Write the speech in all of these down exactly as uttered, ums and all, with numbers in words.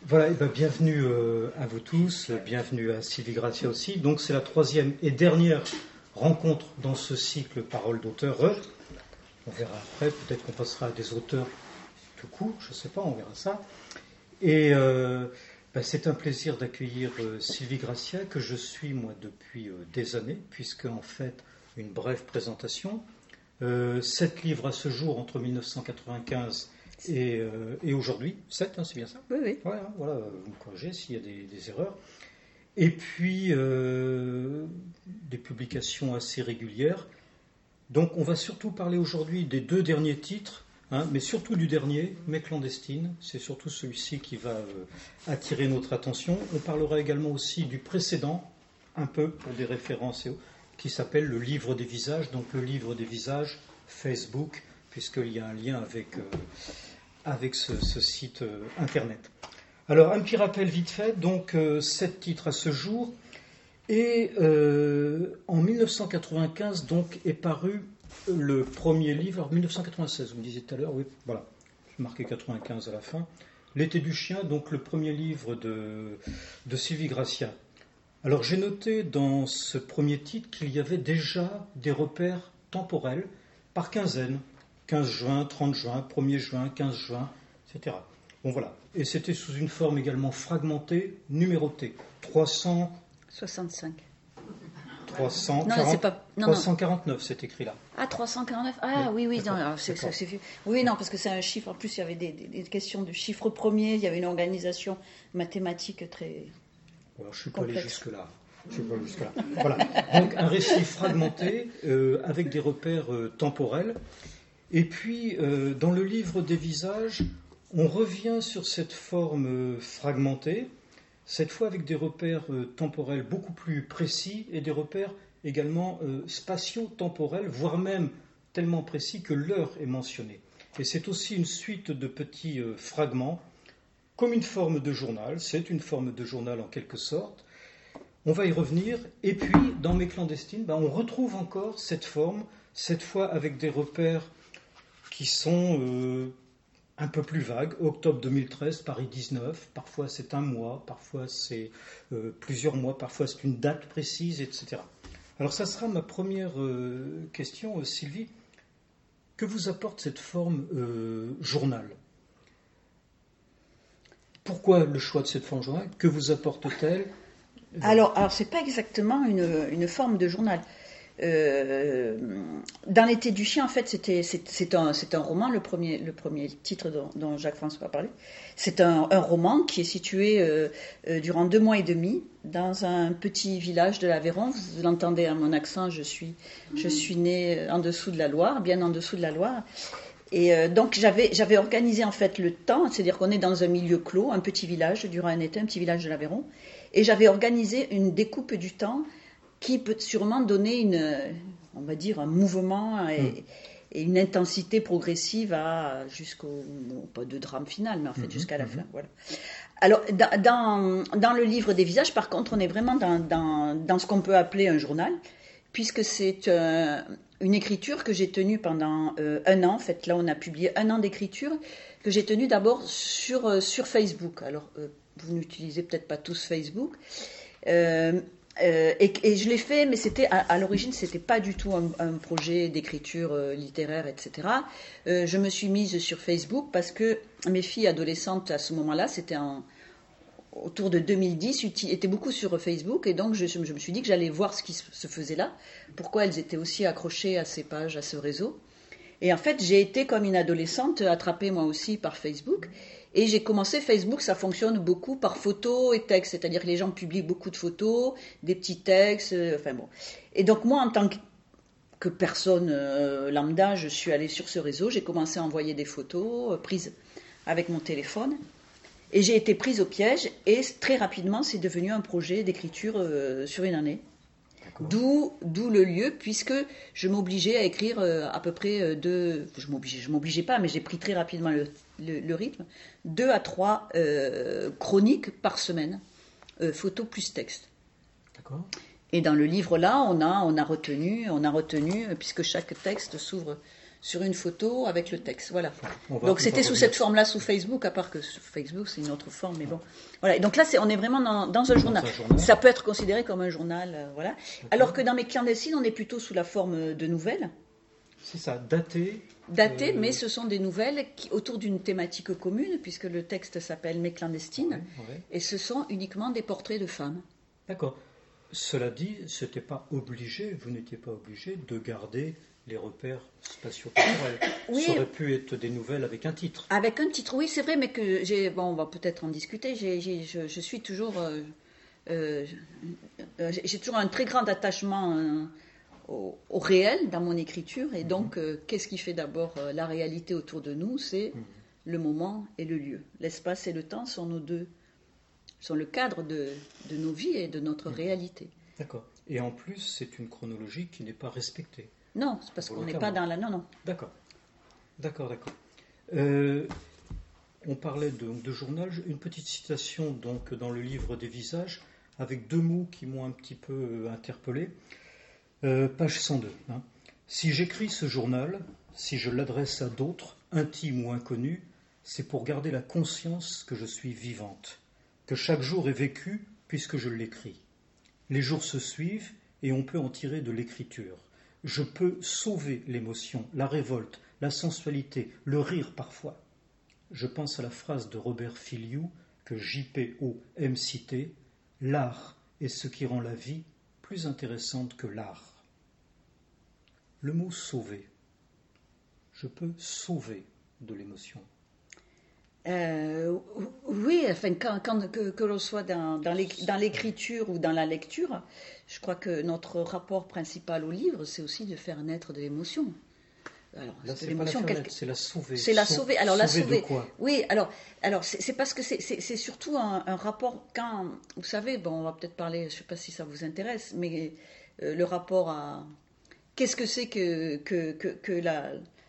Voilà, et ben bienvenue euh, à vous tous, bienvenue à Sylvie Gracia aussi. Donc c'est la troisième et dernière rencontre dans ce cycle Paroles d'auteurs. On verra après, peut-être qu'on passera à des auteurs tout court, je ne sais pas, on verra ça. Et euh, ben, c'est un plaisir d'accueillir euh, Sylvie Gracia, que je suis moi depuis euh, des années, puisque en fait, une brève présentation. Euh, sept livres à ce jour entre mille neuf cent quatre-vingt-quinze et, euh, et aujourd'hui. Sept, hein, c'est bien ça ? Oui, oui. Ouais, hein, voilà, vous me corrigez s'il y a des, des erreurs. Et puis, euh, des publications assez régulières. Donc, on va surtout parler aujourd'hui des deux derniers titres, hein, mais surtout du dernier, Mes clandestines. C'est surtout celui-ci qui va euh, attirer notre attention. On parlera également aussi du précédent, un peu pour des références, qui s'appelle Le Livre des Visages. Donc, Le Livre des Visages, Facebook, puisqu'il y a un lien avec, euh, avec ce, ce site euh, internet. Alors, un petit rappel vite fait. Donc, euh, sept titres à ce jour. Et euh, en mille neuf cent quatre-vingt-quinze, donc, est paru le premier livre. Alors, mille neuf cent quatre-vingt-seize, vous me disiez tout à l'heure, oui, voilà, j'ai marqué quatre-vingt-quinze à la fin. L'été du chien, donc le premier livre de, de Sylvie Gracia. Alors, j'ai noté dans ce premier titre qu'il y avait déjà des repères temporels par quinzaine. quinze juin, trente juin, premier juin, quinze juin, et cetera. Bon, voilà. Et c'était sous une forme également fragmentée, numérotée. trois cents... soixante-cinq. trois cent quarante, non, c'est pas, non, trois cent quarante-neuf, c'est écrit là. Ah, trois cent quarante-neuf. Ah, oui, oui. oui non, alors, c'est, c'est, c'est, oui, non, parce que c'est un chiffre. En plus, il y avait des, des, des questions de chiffres premiers. Il y avait une organisation mathématique très Alors, je ne suis complexe. pas allé jusque-là. Je suis pas allé jusque-là. Voilà. Donc, un récit fragmenté euh, avec des repères euh, temporels. Et puis, euh, dans le livre des visages, on revient sur cette forme euh, fragmentée, cette fois avec des repères euh, temporels beaucoup plus précis et des repères également euh, spatio-temporels, voire même tellement précis que l'heure est mentionnée. Et c'est aussi une suite de petits euh, fragments, comme une forme de journal. C'est une forme de journal en quelque sorte. On va y revenir. Et puis, dans Mes clandestines, ben, on retrouve encore cette forme, cette fois avec des repères qui sont euh, un peu plus vagues. Octobre deux mille treize, Paris dix-neuf, parfois c'est un mois, parfois c'est euh, plusieurs mois, parfois c'est une date précise, et cetera. Alors ça sera ma première euh, question, euh, Sylvie. Que vous apporte cette forme euh, journal ? Pourquoi le choix de cette forme journal ? Que vous apporte-t-elle ? Alors, alors c'est pas exactement une, une forme de journal. Euh, dans l'été du chien, en fait, c'était, c'est, c'est, un, c'est un roman, le premier, le premier titre dont, dont Jacques-François a parlé. C'est un, un roman qui est situé euh, euh, durant deux mois et demi dans un petit village de l'Aveyron. Vous l'entendez à mon accent, je suis, je suis née en dessous de la Loire, bien en dessous de la Loire. Et euh, donc j'avais, j'avais organisé en fait le temps, c'est-à-dire qu'on est dans un milieu clos, un petit village durant un été, un petit village de l'Aveyron, et j'avais organisé une découpe du temps qui peut sûrement donner une, on va dire, un mouvement et, mmh. et une intensité progressive à, jusqu'au, pas de drame final, mais en fait mmh. jusqu'à la mmh. fin. Voilà. Alors, dans, dans le livre des visages, par contre, on est vraiment dans, dans, dans ce qu'on peut appeler un journal, puisque c'est euh, une écriture que j'ai tenue pendant euh, un an. En fait, là, on a publié un an d'écriture que j'ai tenue d'abord sur, euh, sur Facebook. Alors, euh, vous n'utilisez peut-être pas tous Facebook. Euh, Euh, et, et je l'ai fait, mais c'était à, à l'origine, c'était pas du tout un, un projet d'écriture euh, littéraire, et cetera. Euh, je me suis mise sur Facebook parce que mes filles adolescentes à ce moment-là, c'était en, autour de deux mille dix, étaient beaucoup sur Facebook, et donc je, je me suis dit que j'allais voir ce qui se faisait là, pourquoi elles étaient aussi accrochées à ces pages, à ce réseau. Et en fait, j'ai été comme une adolescente attrapée moi aussi par Facebook. Et j'ai commencé Facebook, ça fonctionne beaucoup par photos et textes, c'est-à-dire que les gens publient beaucoup de photos, des petits textes, euh, enfin bon. Et donc moi, en tant que, que personne euh, lambda, je suis allée sur ce réseau, j'ai commencé à envoyer des photos euh, prises avec mon téléphone, et j'ai été prise au piège, et très rapidement, c'est devenu un projet d'écriture euh, sur une année. D'où, d'où le lieu, puisque je m'obligeais à écrire euh, à peu près euh, deux... Je m'obligeais, je m'obligeais pas, mais j'ai pris très rapidement le, le, le rythme. Deux à trois euh, chroniques par semaine, euh, photo plus texte. D'accord. Et dans le livre là, on a, on a retenu, on a retenu, puisque chaque texte s'ouvre sur une photo avec le texte. Voilà. On va- Donc on c'était va sous revenir. cette forme-là, sous Facebook, à part que sur Facebook c'est une autre forme, mais bon. Voilà. Et donc là, c'est, on est vraiment dans, dans un journal. un journal. Ça peut être considéré comme un journal, euh, voilà. Alors que dans mes clandestines, on est plutôt sous la forme de nouvelles. C'est ça, daté. Datées, euh, mais ce sont des nouvelles qui, autour d'une thématique commune, puisque le texte s'appelle Mes clandestines, ouais, ouais. et ce sont uniquement des portraits de femmes. D'accord. Cela dit, c'était pas obligé, vous n'étiez pas obligé de garder les repères spatio-temporels. Oui. Ça aurait pu être des nouvelles avec un titre. Avec un titre, oui, c'est vrai, mais que j'ai. Bon, on va peut-être en discuter. J'ai, j'ai- je, je suis toujours. euh, euh, j'ai j'ai toujours un très grand attachement euh, au, au réel dans mon écriture, et donc, euh, qu'est-ce qui fait d'abord euh, la réalité autour de nous? C'est Mhm. le moment et le lieu. L'espace et le temps sont nos deux. sont le cadre de, de nos vies et de notre Mhm. réalité. D'accord. Et en plus, c'est une chronologie qui n'est pas respectée. Non, c'est parce qu'on n'est pas Volontairement. dans la. Non, non. D'accord. D'accord, d'accord. Euh, on parlait de, de journal. Une petite citation donc dans le livre des visages avec deux mots qui m'ont un petit peu euh, interpellé. Euh, page cent deux. Hein. Si j'écris ce journal, si je l'adresse à d'autres, intimes ou inconnus, c'est pour garder la conscience que je suis vivante, que chaque jour est vécu puisque je l'écris. Les jours se suivent et on peut en tirer de l'écriture. Je peux sauver l'émotion, la révolte, la sensualité, le rire parfois. Je pense à la phrase de Robert Filiou que J P O aime citer, « L'art est ce qui rend la vie plus intéressante que l'art ». Le mot « sauver », je peux sauver de l'émotion. Euh, oui, enfin, quand, quand- que, que l'on soit dans, dans l'éc- dans l'écriture ou dans la lecture, je crois que notre rapport principal au livre, c'est aussi de faire naître de l'émotion. Alors, Là, de c'est pas la l'émotion, faire quelque- naître, c'est la sauver. c'est la Sau- sauver. Alors la sauver sauver. de quoi? Oui, alors, alors c'est c'est parce que c'est- c'est c'est surtout un, un rapport quand, vous savez, bon, on va peut-être parler, je ne sais pas si ça vous intéresse, mais euh, le rapport à qu'est-ce que c'est que que, que, que la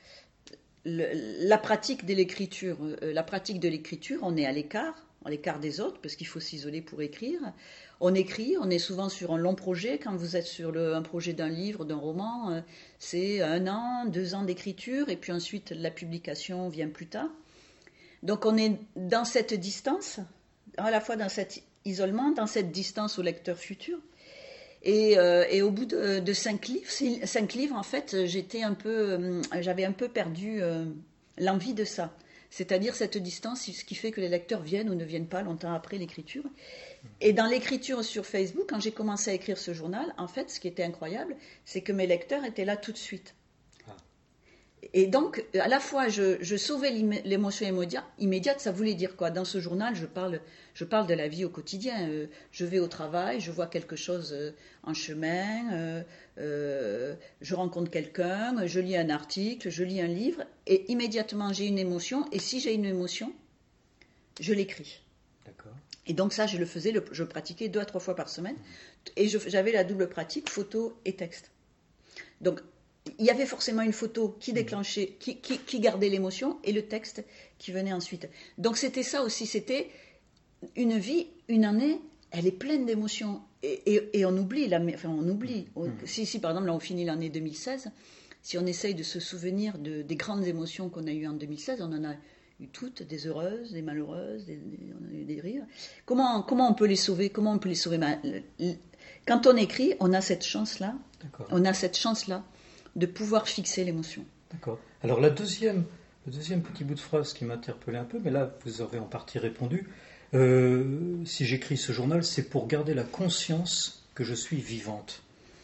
le- la pratique de l'écriture. Euh, La pratique de l'écriture, on est à l'écart, à l'écart des autres, parce qu'il faut s'isoler pour écrire. On écrit, on est souvent sur un long projet. Quand vous êtes sur le, un projet d'un livre, d'un roman, euh, c'est un an, deux ans d'écriture, et puis ensuite la publication vient plus tard. Donc on est dans cette distance, à la fois dans cet isolement, dans cette distance au lecteur futur. Et, euh, et au bout de, de cinq livres, cinq livres, en fait, j'étais un peu, euh, j'avais un peu perdu euh, l'envie de ça. C'est-à-dire cette distance, ce qui fait que les lecteurs viennent ou ne viennent pas longtemps après l'écriture. Et dans l'écriture sur Facebook, quand j'ai commencé à écrire ce journal, en fait, ce qui était incroyable, c'est que mes lecteurs étaient là tout de suite. Ah. Et donc, à la fois, je, je sauvais l'imé- l'émotion immédiate, immédiate, ça voulait dire quoi? Dans ce journal, je parle, je parle de la vie au quotidien. Euh, je vais au travail, je vois quelque chose euh, en chemin, euh, euh, je rencontre quelqu'un, je lis un article, je lis un livre, et immédiatement j'ai une émotion, et si j'ai une émotion, je l'écris. D'accord. Et donc ça, je le faisais, le- je le pratiquais deux à trois fois par semaine, et je- j'avais la double pratique, photo et texte. Donc, il y avait forcément une photo qui déclenchait, qui, qui, qui gardait l'émotion, et le texte qui venait ensuite. Donc c'était ça aussi, c'était une vie, une année, elle est pleine d'émotions. Et, et, et on oublie, la, enfin on oublie. On- si, si par exemple là on finit l'année deux mille seize, si on essaye de se souvenir de, des grandes émotions qu'on a eues en deux mille seize, on en a eu toutes, des heureuses, des malheureuses, des, des- on a eu des rires. Comment, comment on peut les sauver? Comment on peut les sauver? Ben, le- le- Quand on écrit, on a cette chance-là, D'accord. on a cette chance-là de pouvoir fixer l'émotion. D'accord. Alors la deuxième, le deuxième petit bout de phrase qui m'a interpellé un peu, mais là vous avez en partie répondu. Euh, si j'écris ce journal, c'est pour garder la conscience que je suis vivante.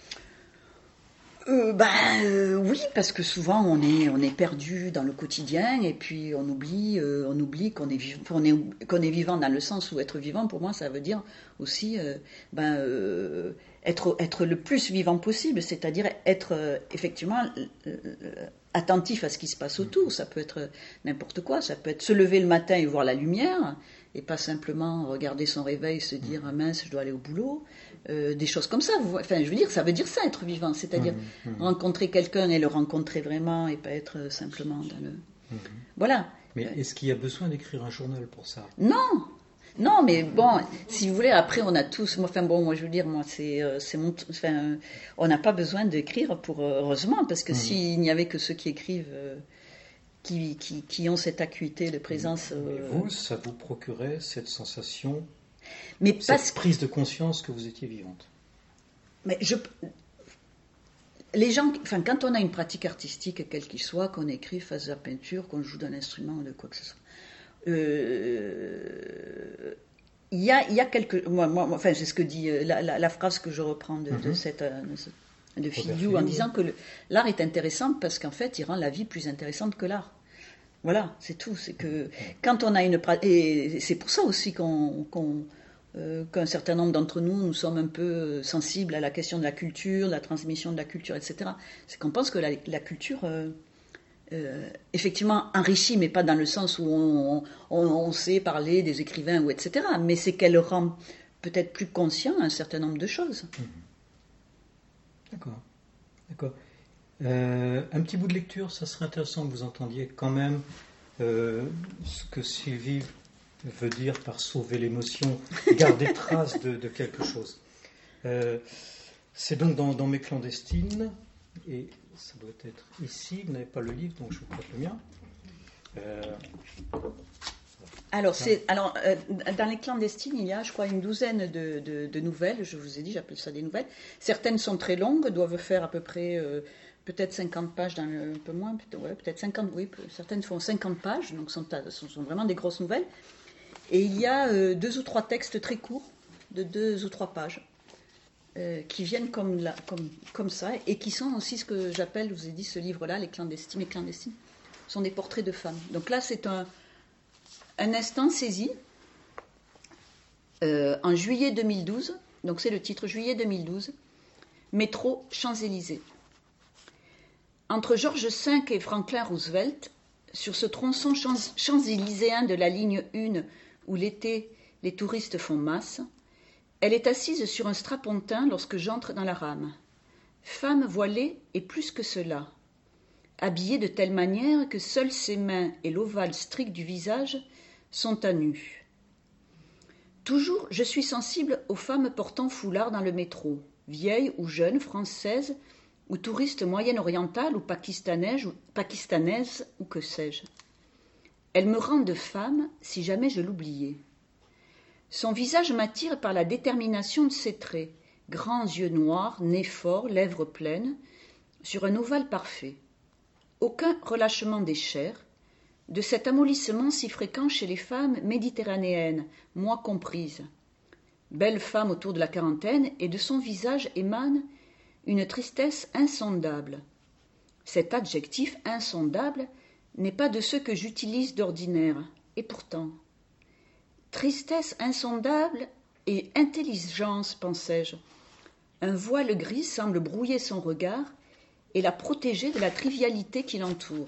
Euh, ben euh, oui, parce que souvent on est on est perdu dans le quotidien et puis on oublie euh, on oublie qu'on est vivant qu'on est qu'on est vivant dans le sens où être vivant pour moi ça veut dire aussi euh, ben euh, être être le plus vivant possible, c'est-à-dire être euh, effectivement euh, attentif à ce qui se passe autour. Ça peut être n'importe quoi, ça peut être se lever le matin et voir la lumière et pas simplement regarder son réveil, se dire ah mince je dois aller au boulot. Euh, des choses comme ça. Enfin, je veux dire, ça veut dire ça, être vivant. C'est-à-dire Mmh, mmh. rencontrer quelqu'un et le rencontrer vraiment et pas être simplement dans le... Mmh. Voilà. Mais est-ce qu'il y a besoin d'écrire un journal pour ça? Non, Non, mais bon, si vous voulez, après on a tous. Moi, enfin bon, moi je veux dire, moi c'est, euh, c'est mon. Enfin, on n'a pas besoin d'écrire pour euh, heureusement, parce que mmh. s'il n'y avait que ceux qui écrivent, euh, qui, qui, qui ont cette acuité de présence. Euh, mais vous, ça vous procurait cette sensation, mais cette parce... prise de conscience que vous étiez vivante. Mais je. Les gens, enfin, quand on a une pratique artistique, quelle qu'il soit, qu'on écrit, fasse de la peinture, qu'on joue d'un instrument ou de quoi que ce soit. Euh, il y a, il y a quelques, moi, moi, enfin, c'est ce que dit la, la, la phrase que je reprends de, mm-hmm. de cette de Filiou en disant que le, l'art est intéressant parce qu'en fait, il rend la vie plus intéressante que l'art. Voilà, c'est tout. C'est que quand on a une et c'est pour ça aussi qu'on, qu'on euh, qu'un certain nombre d'entre nous, nous sommes un peu sensibles à la question de la culture, de la transmission de la culture, et cetera. C'est qu'on pense que la, la culture euh, Euh, effectivement enrichie, mais pas dans le sens où on, on, on sait parler des écrivains ou et cetera. Mais c'est qu'elle rend peut-être plus conscient un certain nombre de choses. Mmh. D'accord, d'accord. Euh, un petit bout de lecture, ça serait intéressant que vous entendiez quand même euh, ce que Sylvie veut dire par sauver l'émotion, garder trace de, de quelque chose. Euh, c'est donc dans, dans Mes clandestines et ça doit être ici, vous n'avez pas le livre, donc je vous prête le mien. Euh... Alors, c'est, alors euh, dans Les clandestines, il y a, je crois, une douzaine de, de, de nouvelles, je vous ai dit, j'appelle ça des nouvelles. Certaines sont très longues, doivent faire à peu près, euh, peut-être cinquante pages, dans le, un peu moins, peut-être, ouais, peut-être cinquante, oui, certaines font cinquante pages, donc sont, sont, sont vraiment des grosses nouvelles. Et il y a euh, deux ou trois textes très courts, de deux ou trois pages. Euh, qui viennent comme, la, comme, comme ça, et qui sont aussi ce que j'appelle, je vous ai dit, ce livre-là, Les clandestines, les clandestines, sont des portraits de femmes. Donc là, c'est un, un instant saisi, euh, en juillet deux mille douze, donc c'est le titre, juillet deux mille douze, métro Champs-Élysées. Entre George cinq et Franklin Roosevelt, sur ce tronçon champs- champs-élyséen de la ligne un, où l'été, les touristes font masse, elle est assise sur un strapontin lorsque j'entre dans la rame. Femme voilée et plus que cela. Habillée de telle manière que seules ses mains et l'ovale strict du visage sont à nu. Toujours, je suis sensible aux femmes portant foulard dans le métro, vieilles ou jeunes, françaises ou touristes moyen-orientales ou pakistanaises, ou pakistanaises ou que sais-je. Elles me rendent femme si jamais je l'oubliais. Son visage m'attire par la détermination de ses traits, grands yeux noirs, nez fort, lèvres pleines, sur un ovale parfait. Aucun relâchement des chairs, de cet amollissement si fréquent chez les femmes méditerranéennes, moi comprise. Belle femme autour de la quarantaine, et de son visage émane une tristesse insondable. Cet adjectif insondable n'est pas de ceux que j'utilise d'ordinaire, et pourtant... Tristesse insondable et intelligence, pensais-je. Un voile gris semble brouiller son regard et la protéger de la trivialité qui l'entoure.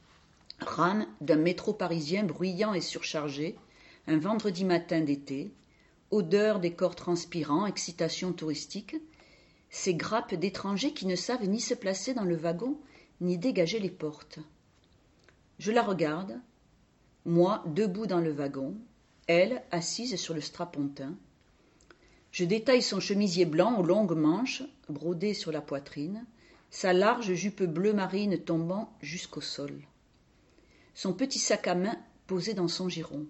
Rame d'un métro parisien bruyant et surchargé, un vendredi matin d'été, odeur des corps transpirants, excitation touristique, ces grappes d'étrangers qui ne savent ni se placer dans le wagon, ni dégager les portes. Je la regarde, moi debout dans le wagon, elle, assise sur le strapontin. Je détaille son chemisier blanc aux longues manches, brodé sur la poitrine, sa large jupe bleu marine tombant jusqu'au sol. Son petit sac à main posé dans son giron.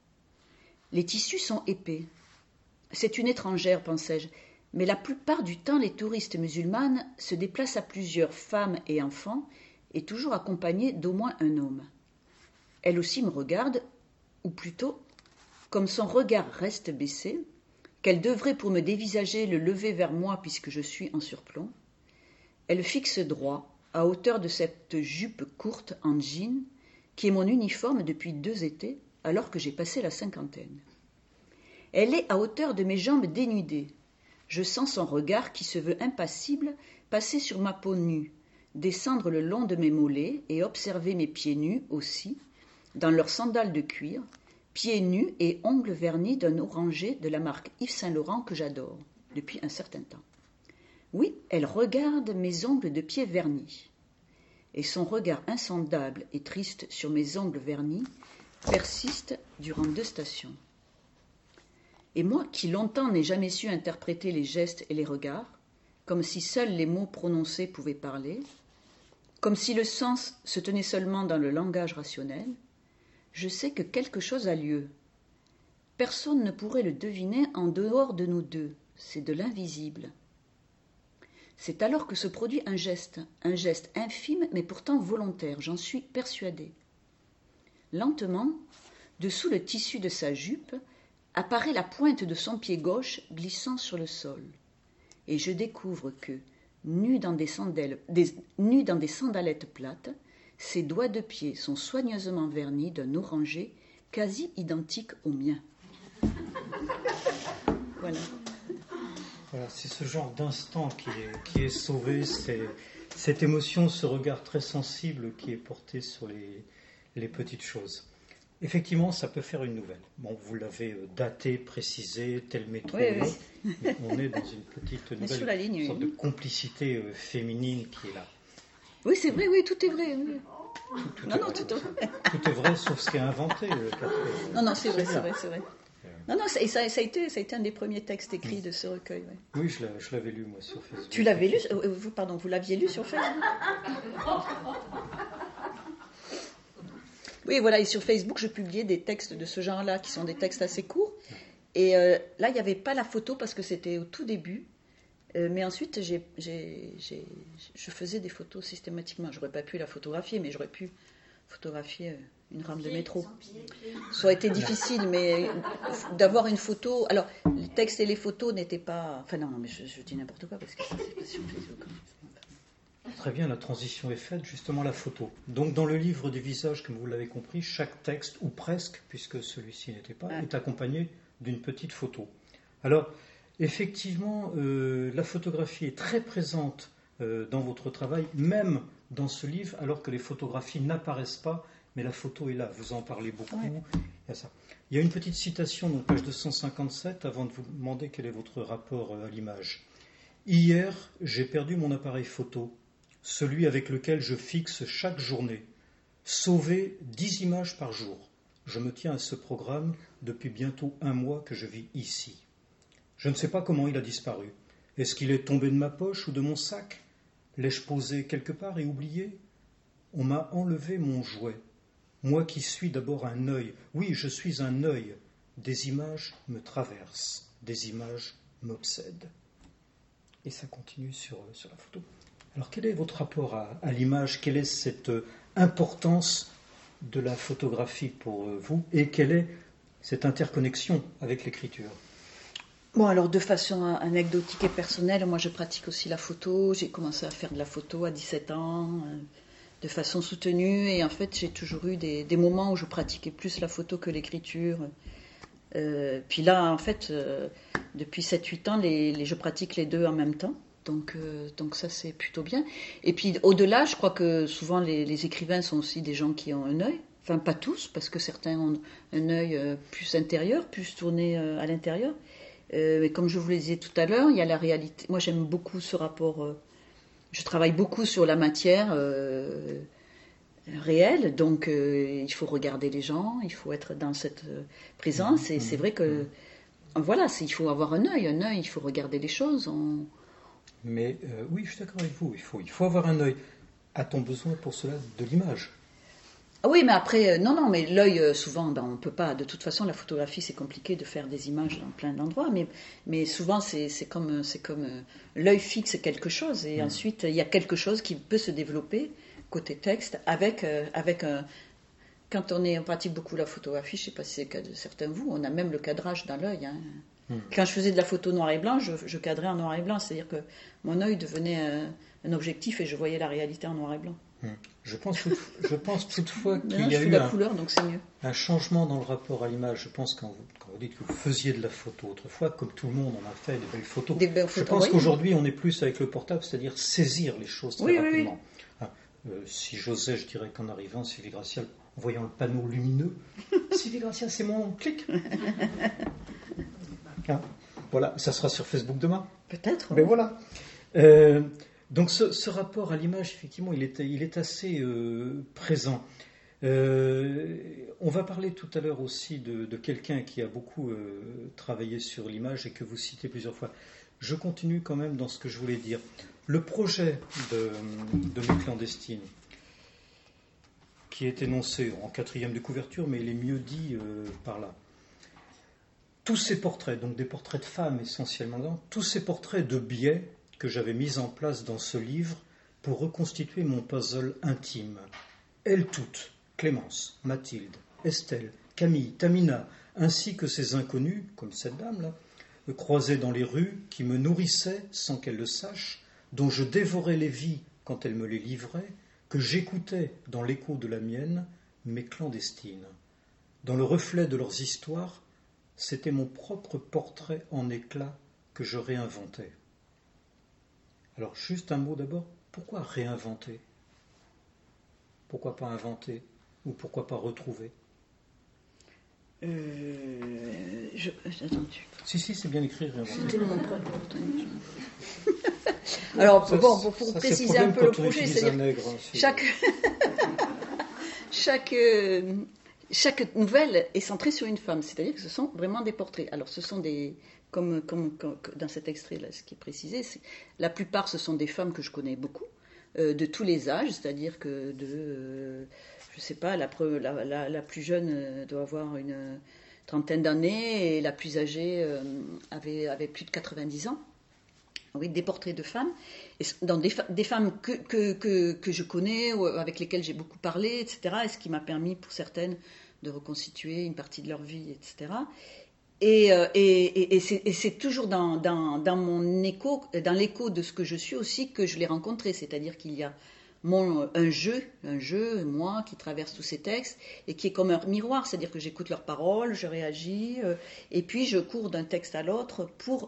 Les tissus sont épais. C'est une étrangère, pensais-je, mais la plupart du temps, les touristes musulmanes se déplacent à plusieurs, femmes et enfants, et toujours accompagnés d'au moins un homme. Elle aussi me regarde, ou plutôt... Comme son regard reste baissé, qu'elle devrait pour me dévisager le lever vers moi puisque je suis en surplomb, elle fixe droit, à hauteur de cette jupe courte en jean, qui est mon uniforme depuis deux étés, alors que j'ai passé la cinquantaine. Elle est à hauteur de mes jambes dénudées. Je sens son regard qui se veut impassible passer sur ma peau nue, descendre le long de mes mollets et observer mes pieds nus aussi, dans leurs sandales de cuir, pieds nus et ongles vernis d'un orangé de la marque Yves Saint Laurent que j'adore depuis un certain temps. Oui, elle regarde mes ongles de pieds vernis. Et son regard insondable et triste sur mes ongles vernis persiste durant deux stations. Et moi, qui longtemps n'ai jamais su interpréter les gestes et les regards, comme si seuls les mots prononcés pouvaient parler, comme si le sens se tenait seulement dans le langage rationnel, je sais que quelque chose a lieu. Personne ne pourrait le deviner en dehors de nous deux, c'est de l'invisible. C'est alors que se produit un geste, un geste infime mais pourtant volontaire, j'en suis persuadée. Lentement, dessous le tissu de sa jupe, apparaît la pointe de son pied gauche glissant sur le sol. Et je découvre que, nu dans des, sandales, des, nu dans des sandalettes plates, ses doigts de pied sont soigneusement vernis d'un orangé quasi identique au mien. Voilà. Voilà, c'est ce genre d'instant qui est, qui est sauvé, c'est cette émotion, ce regard très sensible qui est porté sur les, les petites choses. Effectivement, ça peut faire une nouvelle. Bon, vous l'avez daté, précisé, tel métro, oui, oui. Mais on est dans une petite nouvelle la ligne, une sorte oui. de complicité féminine qui est là. Oui, c'est vrai, oui, tout est vrai. Oui. Tout, tout non, est non, vrai. tout est vrai. Tout est vrai, sauf ce qui est inventé. Le non, non, c'est vrai, c'est vrai, c'est vrai. Non, non, ça, ça, a été, ça a été un des premiers textes écrits mmh. de ce recueil. Ouais. Oui, je, l'a, je l'avais lu, moi, sur Facebook. Tu l'avais lu vous, Pardon, vous l'aviez lu sur Facebook? Oui, voilà, et sur Facebook, je publiais des textes de ce genre-là, qui sont des textes assez courts. Et euh, là, il n'y avait pas la photo, parce que c'était au tout début. Euh, mais ensuite, j'ai, j'ai, j'ai, je faisais des photos systématiquement. J'aurais pas pu la photographier, mais j'aurais pu photographier une rame de métro. Ça aurait été difficile, mais d'avoir une photo... Alors, les textes et les photos n'étaient pas... Enfin non, mais je, je dis n'importe quoi, parce que ça, c'est pas sur Facebook. Très bien, la transition est faite, justement la photo. Donc dans le livre des visages, comme vous l'avez compris, chaque texte, ou presque, puisque celui-ci n'était pas, ouais. est accompagné d'une petite photo. Alors, effectivement, euh, la photographie est très présente euh, dans votre travail, même dans ce livre, alors que les photographies n'apparaissent pas, mais la photo est là, vous en parlez beaucoup. Ouais. Il y a ça. Il y a une petite citation, donc page deux cent cinquante-sept, avant de vous demander quel est votre rapport à l'image. « Hier, j'ai perdu mon appareil photo, celui avec lequel je fixe chaque journée. Sauver dix images par jour. Je me tiens à ce programme depuis bientôt un mois que je vis ici. Je ne sais pas comment il a disparu. Est-ce qu'il est tombé de ma poche ou de mon sac? L'ai-je posé quelque part et oublié? On m'a enlevé mon jouet. Moi qui suis d'abord un œil. Oui, je suis un œil. Des images me traversent. Des images m'obsèdent. » Et ça continue sur, sur la photo. Alors, quel est votre rapport à, à l'image? Quelle est cette importance de la photographie pour vous? Et quelle est cette interconnexion avec l'écriture? Bon, alors, de façon anecdotique et personnelle, moi, je pratique aussi la photo. J'ai commencé à faire de la photo à dix-sept ans, euh, de façon soutenue. Et en fait, j'ai toujours eu des, des moments où je pratiquais plus la photo que l'écriture. Euh, puis là, en fait, euh, depuis sept huit ans, les, les, je pratique les deux en même temps. Donc, euh, donc ça, c'est plutôt bien. Et puis, au-delà, je crois que souvent, les, les écrivains sont aussi des gens qui ont un œil. Enfin, pas tous, parce que certains ont un œil euh, plus intérieur, plus tourné euh, à l'intérieur. Euh, mais comme je vous le disais tout à l'heure, il y a la réalité. Moi, j'aime beaucoup ce rapport. Euh, je travaille beaucoup sur la matière euh, réelle. Donc, euh, il faut regarder les gens, il faut être dans cette euh, présence. Et c'est vrai que, voilà, c'est, il faut avoir un œil. Un œil, il faut regarder les choses. On... Mais euh, oui, je suis d'accord avec vous, il faut, il faut avoir un œil. A-t-on besoin pour cela de l'image? Ah oui, mais après, euh, non, non, mais l'œil, euh, souvent, ben, on ne peut pas. De toute façon, la photographie, c'est compliqué de faire des images dans plein d'endroits, mais, mais souvent, c'est, c'est comme, c'est comme euh, l'œil fixe quelque chose, et mmh. ensuite, il y a quelque chose qui peut se développer côté texte avec, euh, avec un. Quand on, est, on pratique beaucoup la photographie, je ne sais pas si c'est le cas de certains de vous, on a même le cadrage dans l'œil. Hein. Quand je faisais de la photo noir et blanc, je, je cadrais en noir et blanc, c'est-à-dire que mon œil devenait un, un objectif et je voyais la réalité en noir et blanc. Je pense, je pense toutefois qu'il non, y a je eu la un, couleur, donc c'est mieux. un changement dans le rapport à l'image. Je pense quand vous, quand vous dites que vous faisiez de la photo autrefois, comme tout le monde en a fait des belles photos. Des belles je photos, pense oui. qu'aujourd'hui on est plus avec le portable, c'est-à-dire saisir les choses très oui, rapidement. Oui, oui. Ah, euh, si j'osais, je dirais qu'en arrivant, Sylvie Gracial, en voyant le panneau lumineux, Sylvie Gracial, c'est mon clic. Ah. Voilà, ça sera sur Facebook demain. Peut-être. Mais voilà. Euh, donc ce, ce rapport à l'image, effectivement, il est, il est assez euh, présent. Euh, on va parler tout à l'heure aussi de, de quelqu'un qui a beaucoup euh, travaillé sur l'image et que vous citez plusieurs fois. Je continue quand même dans ce que je voulais dire. Le projet de, de Mes clandestines, qui est énoncé en quatrième de couverture, mais il est mieux dit euh, par là. Tous ces portraits, donc des portraits de femmes essentiellement, tous ces portraits de biais que j'avais mis en place dans ce livre pour reconstituer mon puzzle intime. Elles toutes, Clémence, Mathilde, Estelle, Camille, Tamina, ainsi que ces inconnus, comme cette dame-là, croisées dans les rues, qui me nourrissaient sans qu'elles le sachent, dont je dévorais les vies quand elles me les livraient, que j'écoutais dans l'écho de la mienne, mes clandestines. Dans le reflet de leurs histoires, c'était mon propre portrait en éclats que je réinventais. Alors, juste un mot d'abord, pourquoi réinventer ? Pourquoi pas inventer ? Ou pourquoi pas retrouver ? euh, je, attends, tu... Si, si, c'est bien écrit, réinventer. C'était mon propre portrait. Alors, ça, bon, pour, pour ça, préciser un peu le projet, c'est-à-dire nègre, hein, c'est... chaque, chaque, euh, chaque nouvelle est centrée sur une femme, c'est-à-dire que ce sont vraiment des portraits. Alors, ce sont des, comme, comme, comme dans cet extrait-là, ce qui est précisé, c'est, la plupart, ce sont des femmes que je connais beaucoup, euh, de tous les âges, c'est-à-dire que de, euh, je ne sais pas, la, la, la, la plus jeune doit avoir une trentaine d'années et la plus âgée euh, avait, avait plus de quatre-vingt-dix ans. Oui, des portraits de femmes, et dans des, des femmes que, que, que, que je connais, ou avec lesquelles j'ai beaucoup parlé, et cetera, et ce qui m'a permis pour certaines de reconstituer une partie de leur vie, et cetera. Et, et, et, et, c'est, et c'est toujours dans, dans, dans mon écho, dans l'écho de ce que je suis aussi que je l'ai rencontré, c'est-à-dire qu'il y a mon, un jeu, un jeu, moi, qui traverse tous ces textes, et qui est comme un miroir, c'est-à-dire que j'écoute leurs paroles, je réagis, et puis je cours d'un texte à l'autre pour...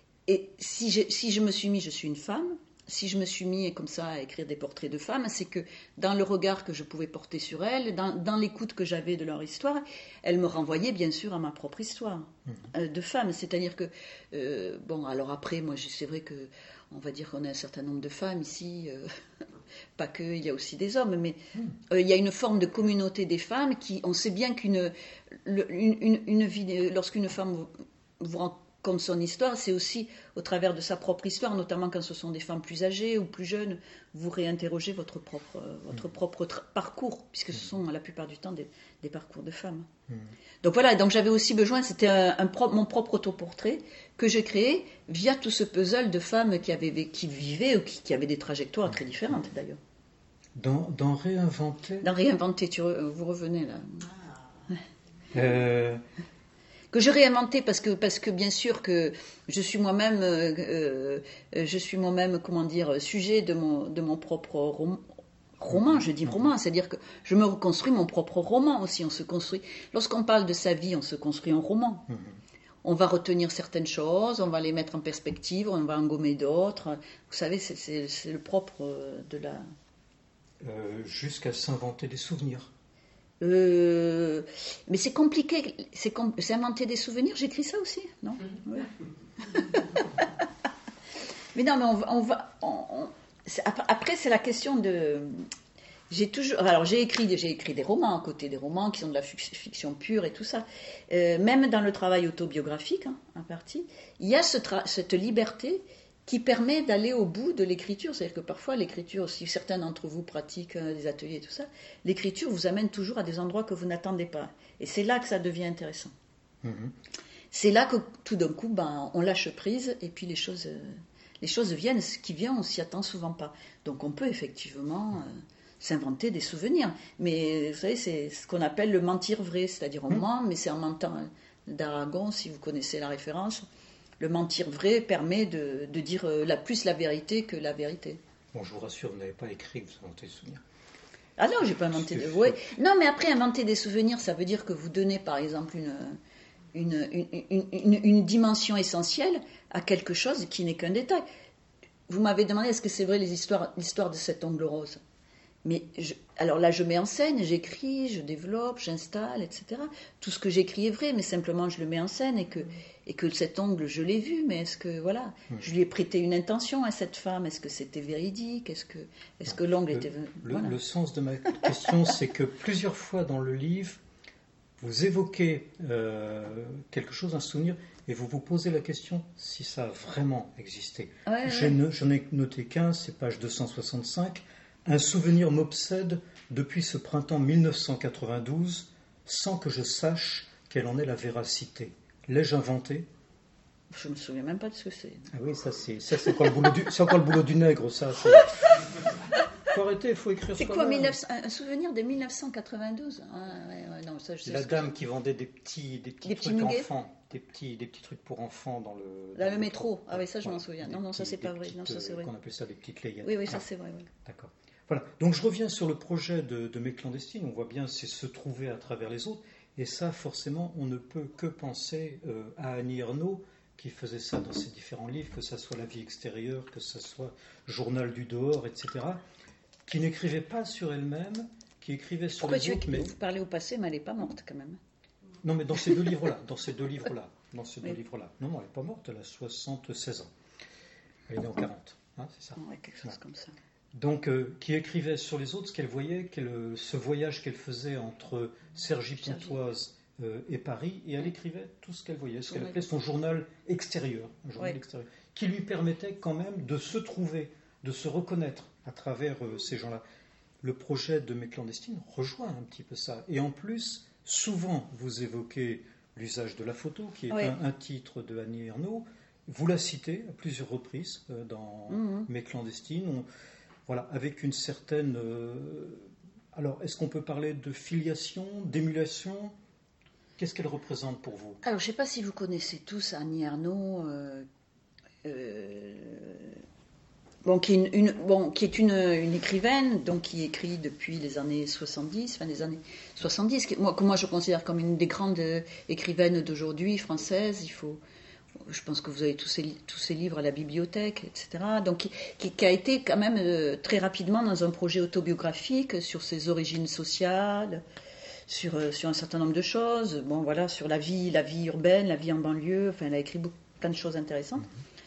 Et si je, si je me suis mis, je suis une femme, si je me suis mis comme ça à écrire des portraits de femmes, c'est que dans le regard que je pouvais porter sur elles, dans, dans l'écoute que j'avais de leur histoire, elles me renvoyaient bien sûr à ma propre histoire mmh. euh, de femme. C'est-à-dire que, euh, bon, alors après, moi, c'est vrai que, on va dire qu'on a un certain nombre de femmes ici, euh, pas que, il y a aussi des hommes, mais mmh. euh, il y a une forme de communauté des femmes qui, on sait bien qu'une, le, une, une, une vie, lorsqu'une femme vous, vous rencontre, comme son histoire, c'est aussi au travers de sa propre histoire, notamment quand ce sont des femmes plus âgées ou plus jeunes, vous réinterrogez votre propre, euh, votre mmh. propre tra- parcours, puisque ce sont la plupart du temps des, des parcours de femmes. Mmh. Donc voilà, donc j'avais aussi besoin, c'était un, un pro- mon propre autoportrait que j'ai créé via tout ce puzzle de femmes qui, avaient, qui vivaient ou qui, qui avaient des trajectoires très différentes d'ailleurs. Dans, dans Réinventer Dans Réinventer, tu re, vous revenez là. Ah. euh... Que je réinventais parce que parce que bien sûr que je suis moi-même euh, je suis moi-même comment dire sujet de mon de mon propre rom- roman, je dis roman, c'est-à-dire que je me reconstruis mon propre roman aussi, on se construit. Lorsqu'on parle de sa vie, on se construit un roman. Mm-hmm. On va retenir certaines choses, on va les mettre en perspective, on va en gommer d'autres. Vous savez, c'est, c'est, c'est le propre de la... Euh, jusqu'à s'inventer des souvenirs. Euh, mais c'est compliqué, c'est, com- c'est inventer des souvenirs, j'écris ça aussi, non ? Mmh. Ouais. Mais non, mais on va... On va on, on, c'est, après, c'est la question de... J'ai toujours, alors j'ai écrit, j'ai écrit des romans à côté, des romans qui sont de la fiction pure et tout ça. Euh, même dans le travail autobiographique, hein, en partie, il y a ce tra- cette liberté qui permet d'aller au bout de l'écriture. C'est-à-dire que parfois l'écriture, si certains d'entre vous pratiquent euh, des ateliers et tout ça, l'écriture vous amène toujours à des endroits que vous n'attendez pas. Et c'est là que ça devient intéressant. Mmh. C'est là que tout d'un coup, ben, on lâche prise et puis les choses, euh, les choses viennent. Ce qui vient, on s'y attend souvent pas. Donc on peut effectivement... Euh, s'inventer des souvenirs. Mais vous savez, c'est ce qu'on appelle le mentir vrai, c'est-à-dire on mmh. ment, mais c'est en mentant. D'Aragon, si vous connaissez la référence, le mentir vrai permet de, de dire la, plus la vérité que la vérité. Bon, je vous rassure, vous n'avez pas écrit que vous inventez des souvenirs. Ah non, j'ai pas inventé de... Ouais. Non, mais après, inventer des souvenirs, ça veut dire que vous donnez, par exemple, une, une, une, une, une, une dimension essentielle à quelque chose qui n'est qu'un détail. Vous m'avez demandé, est-ce que c'est vrai les histoires, l'histoire de cet ongle rose ? Mais je, alors là, je mets en scène, j'écris, je développe, j'installe, et cetera. Tout ce que j'écris est vrai, mais simplement je le mets en scène et que, et que cet ongle, je l'ai vu. Mais est-ce que, voilà, je lui ai prêté une intention à cette femme? Est-ce que c'était véridique? Est-ce que, est-ce que l'ongle le, était... Le, voilà. le sens de ma question, c'est que plusieurs fois dans le livre, vous évoquez euh, quelque chose, un souvenir, et vous vous posez la question si ça a vraiment existé. Ouais, J'ai ouais. ne, j'en ai noté qu'un, c'est page deux cent soixante-cinq. Un souvenir m'obsède depuis ce printemps mille neuf cent quatre-vingt-douze, sans que je sache quelle en est la véracité. L'ai-je inventé? Je me souviens même pas de ce que c'est. Ah oui, ça c'est, ça, c'est, encore, le boulot du, c'est encore le boulot du nègre, ça. C'est... faut arrêter, il faut écrire. C'est quoi, mille neuf cents, un souvenir de mille neuf cent quatre-vingt-douze? Ah, ouais, ouais, non, ça, je sais La ce dame que... qui vendait des petits, des petits des trucs petits enfants, des petits, des petits trucs pour enfants dans le. Dans dans le métro. Ah oui, ça je voilà. m'en souviens. Des Non, non, ça petits, c'est pas vrai. Petites, Non, ça c'est vrai. Qu'on appelle ça des petites layettes. Oui, oui, ça ah. c'est vrai. Oui. D'accord. Voilà. Donc je reviens sur le projet de, de Mes clandestines. On voit bien c'est se trouver à travers les autres. Et ça, forcément, on ne peut que penser euh, à Annie Ernaux qui faisait ça dans ses différents livres, que ce soit La vie extérieure, que ce soit Journal du dehors, et cetera, qui n'écrivait pas sur elle-même, qui écrivait sur Pourquoi les tu autres. Mais... Vous parlez au passé, mais elle n'est pas morte quand même. Non, mais dans ces deux livres-là, dans ces deux livres-là, dans ces oui. deux livres-là. Non, non, elle n'est pas morte, elle a soixante-seize ans. Elle est née en quarante, hein, c'est ça. Ouais, quelque chose ouais. comme ça. Donc, euh, qui écrivait sur les autres ce qu'elle voyait, qu'elle, ce voyage qu'elle faisait entre Cergy-Pontoise euh, et Paris, et elle écrivait tout ce qu'elle voyait, ce qu'elle appelait son journal extérieur, un journal ouais. extérieur, qui lui permettait quand même de se trouver, de se reconnaître à travers euh, ces gens-là. Le projet de Mes clandestines rejoint un petit peu ça. Et en plus, souvent, vous évoquez l'usage de la photo, qui est ouais. un, un titre de Annie Ernaux. Vous la citez à plusieurs reprises euh, dans mmh. Mes clandestines. On, voilà, avec une certaine... Euh, alors, est-ce qu'on peut parler de filiation, d'émulation? Qu'est-ce qu'elle représente pour vous? Alors, je ne sais pas si vous connaissez tous Annie Ernaux, euh, euh, bon, qui est, une, une, bon, qui est une, une écrivaine, donc qui écrit depuis les années soixante-dix, fin des années soixante-dix, que moi, que moi je considère comme une des grandes écrivaines d'aujourd'hui, françaises. Il faut... Je pense que vous avez tous ces, tous ces livres à la bibliothèque, et cetera. Donc, qui, qui a été quand même euh, très rapidement dans un projet autobiographique sur ses origines sociales, sur, euh, sur un certain nombre de choses. Bon, voilà, sur la vie, la vie urbaine, la vie en banlieue. Enfin, elle a écrit beaucoup, plein de choses intéressantes.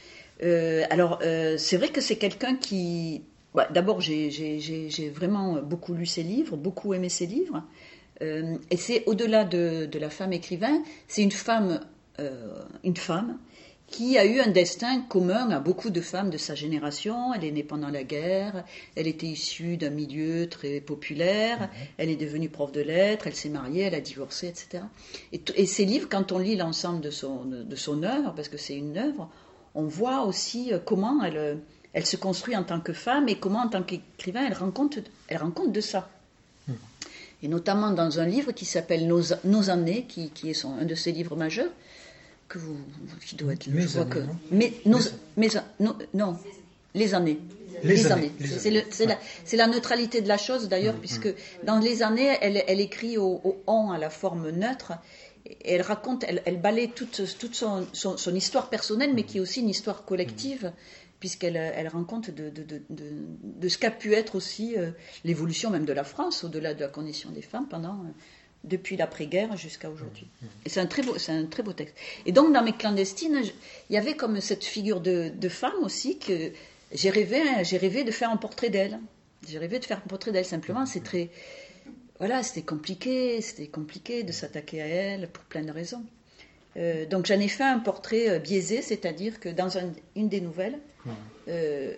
Euh, alors, euh, c'est vrai que c'est quelqu'un qui... Bah, d'abord, j'ai, j'ai, j'ai, j'ai vraiment beaucoup lu ses livres, beaucoup aimé ses livres. Euh, et c'est au-delà de, de la femme écrivain, c'est une femme... Euh, une femme qui a eu un destin commun à beaucoup de femmes de sa génération. Elle est née pendant la guerre, elle était issue d'un milieu très populaire, mmh. elle est devenue prof de lettres, elle s'est mariée, elle a divorcé, et cetera. Et, t- et ces livres, quand on lit l'ensemble de son, de, de son œuvre, parce que c'est une œuvre, on voit aussi comment elle, elle se construit en tant que femme et comment en tant qu'écrivain elle rend compte, elle rend compte de ça. Mmh. Et notamment dans un livre qui s'appelle Nos, Nos années, qui, qui est son, un de ses livres majeurs, que vous, qui doit être, mes je vois années, que, non mais, nos, mes, no, non, les années, les, les années, années, les c'est, années. Le, c'est, la, c'est la neutralité de la chose d'ailleurs, mmh, puisque mmh. dans les années, elle, elle écrit au, au on à la forme neutre, et elle raconte, elle, elle balaye toute, toute son, son, son histoire personnelle, mais qui est aussi une histoire collective, mmh. puisqu'elle elle rend compte de, de, de, de, de ce qu'a pu être aussi euh, l'évolution même de la France, au-delà de la condition des femmes pendant... Euh, depuis l'après-guerre jusqu'à aujourd'hui. Mmh. Et c'est un, très beau, c'est un très beau texte. Et donc, dans Mes clandestines, je, il y avait comme cette figure de, de femme aussi que j'ai rêvé, j'ai rêvé de faire un portrait d'elle. J'ai rêvé de faire un portrait d'elle, simplement. C'est très... Voilà, c'était compliqué, c'était compliqué de s'attaquer à elle pour plein de raisons. Euh, donc, j'en ai fait un portrait euh, biaisé, c'est-à-dire que dans un, une des nouvelles, mmh. euh,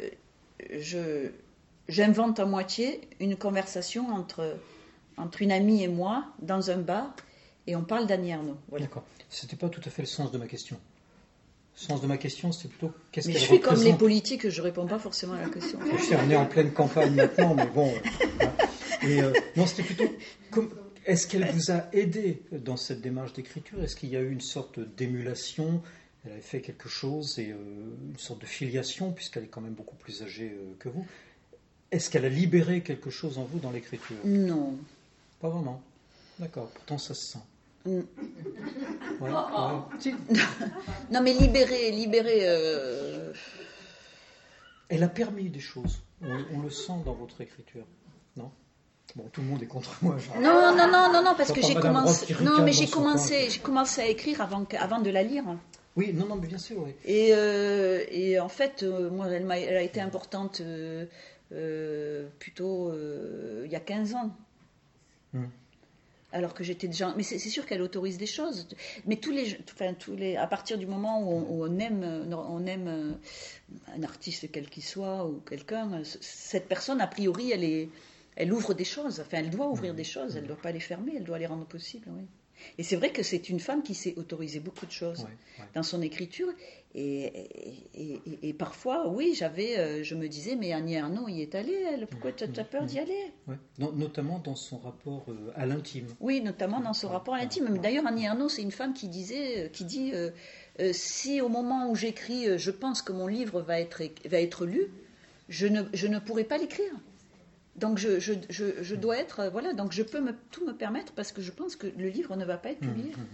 je, j'invente à moitié une conversation entre... entre une amie et moi, dans un bar, et on parle d'Annie Ernaux. Voilà. D'accord. C'était pas tout à fait le sens de ma question. Le sens de ma question, c'était plutôt qu'est-ce mais qu'elle je suis représente. Comme les politiques, je réponds pas forcément à la question. Je sais, on est en pleine campagne maintenant, mais bon. Euh, et euh, non, c'était plutôt comme, est-ce qu'elle vous a aidé dans cette démarche d'écriture? Est-ce qu'il y a eu une sorte d'émulation? Elle avait fait quelque chose et euh, une sorte de filiation, puisqu'elle est quand même beaucoup plus âgée euh, que vous. Est-ce qu'elle a libéré quelque chose en vous dans l'écriture? Non. Pas vraiment. D'accord. Pourtant, ça se sent. Mm. Ouais, ouais. Non, mais libérer, libérer. Euh... Elle a permis des choses. On, on le sent dans votre écriture. Non. Bon, tout le monde est contre moi. Genre. Non, non, non, non, non, parce que J'entends j'ai Madame commencé. Roth qui Non, ricane mais dans j'ai son coin. commencé, j'ai commencé à écrire avant, que- avant de la lire. Oui, non, non, mais bien sûr, oui. Et, euh, et en fait, euh, moi, elle, m'a- elle a été importante euh, euh, plutôt euh, il y a quinze ans. Hum. Alors que j'étais déjà. Mais c'est c'est sûr qu'elle autorise des choses. Mais tous les, enfin, tous les, à partir du moment où on, où on aime, on aime euh, un artiste quel qu'il soit ou quelqu'un, euh, c- cette personne, a priori, elle est, elle ouvre des choses. Enfin, elle doit ouvrir des choses. Elle ne doit pas les fermer. Elle doit les rendre possibles. Oui. Et c'est vrai que c'est une femme qui s'est autorisée beaucoup de choses Ouais, ouais. dans son écriture. Et, et, et- et parfois, oui, j'avais, euh, je me disais, mais Annie Ernaux y est allée, elle. Pourquoi tu as peur d'y aller? Ouais. Non, notamment dans son rapport euh, à l'intime. Oui, notamment dans son Ouais, rapport à ouais, l'intime. ouais. D'ailleurs, Annie Ernaux, c'est une femme qui disait, qui dit, euh, euh, si au moment où j'écris, euh, je pense que mon livre va être, va être lu, je ne, je ne pourrai pas l'écrire. Donc je, je, je, je dois être, euh, voilà, donc je peux me, tout me permettre parce que je pense que le livre ne va pas être publié. Hum, hum,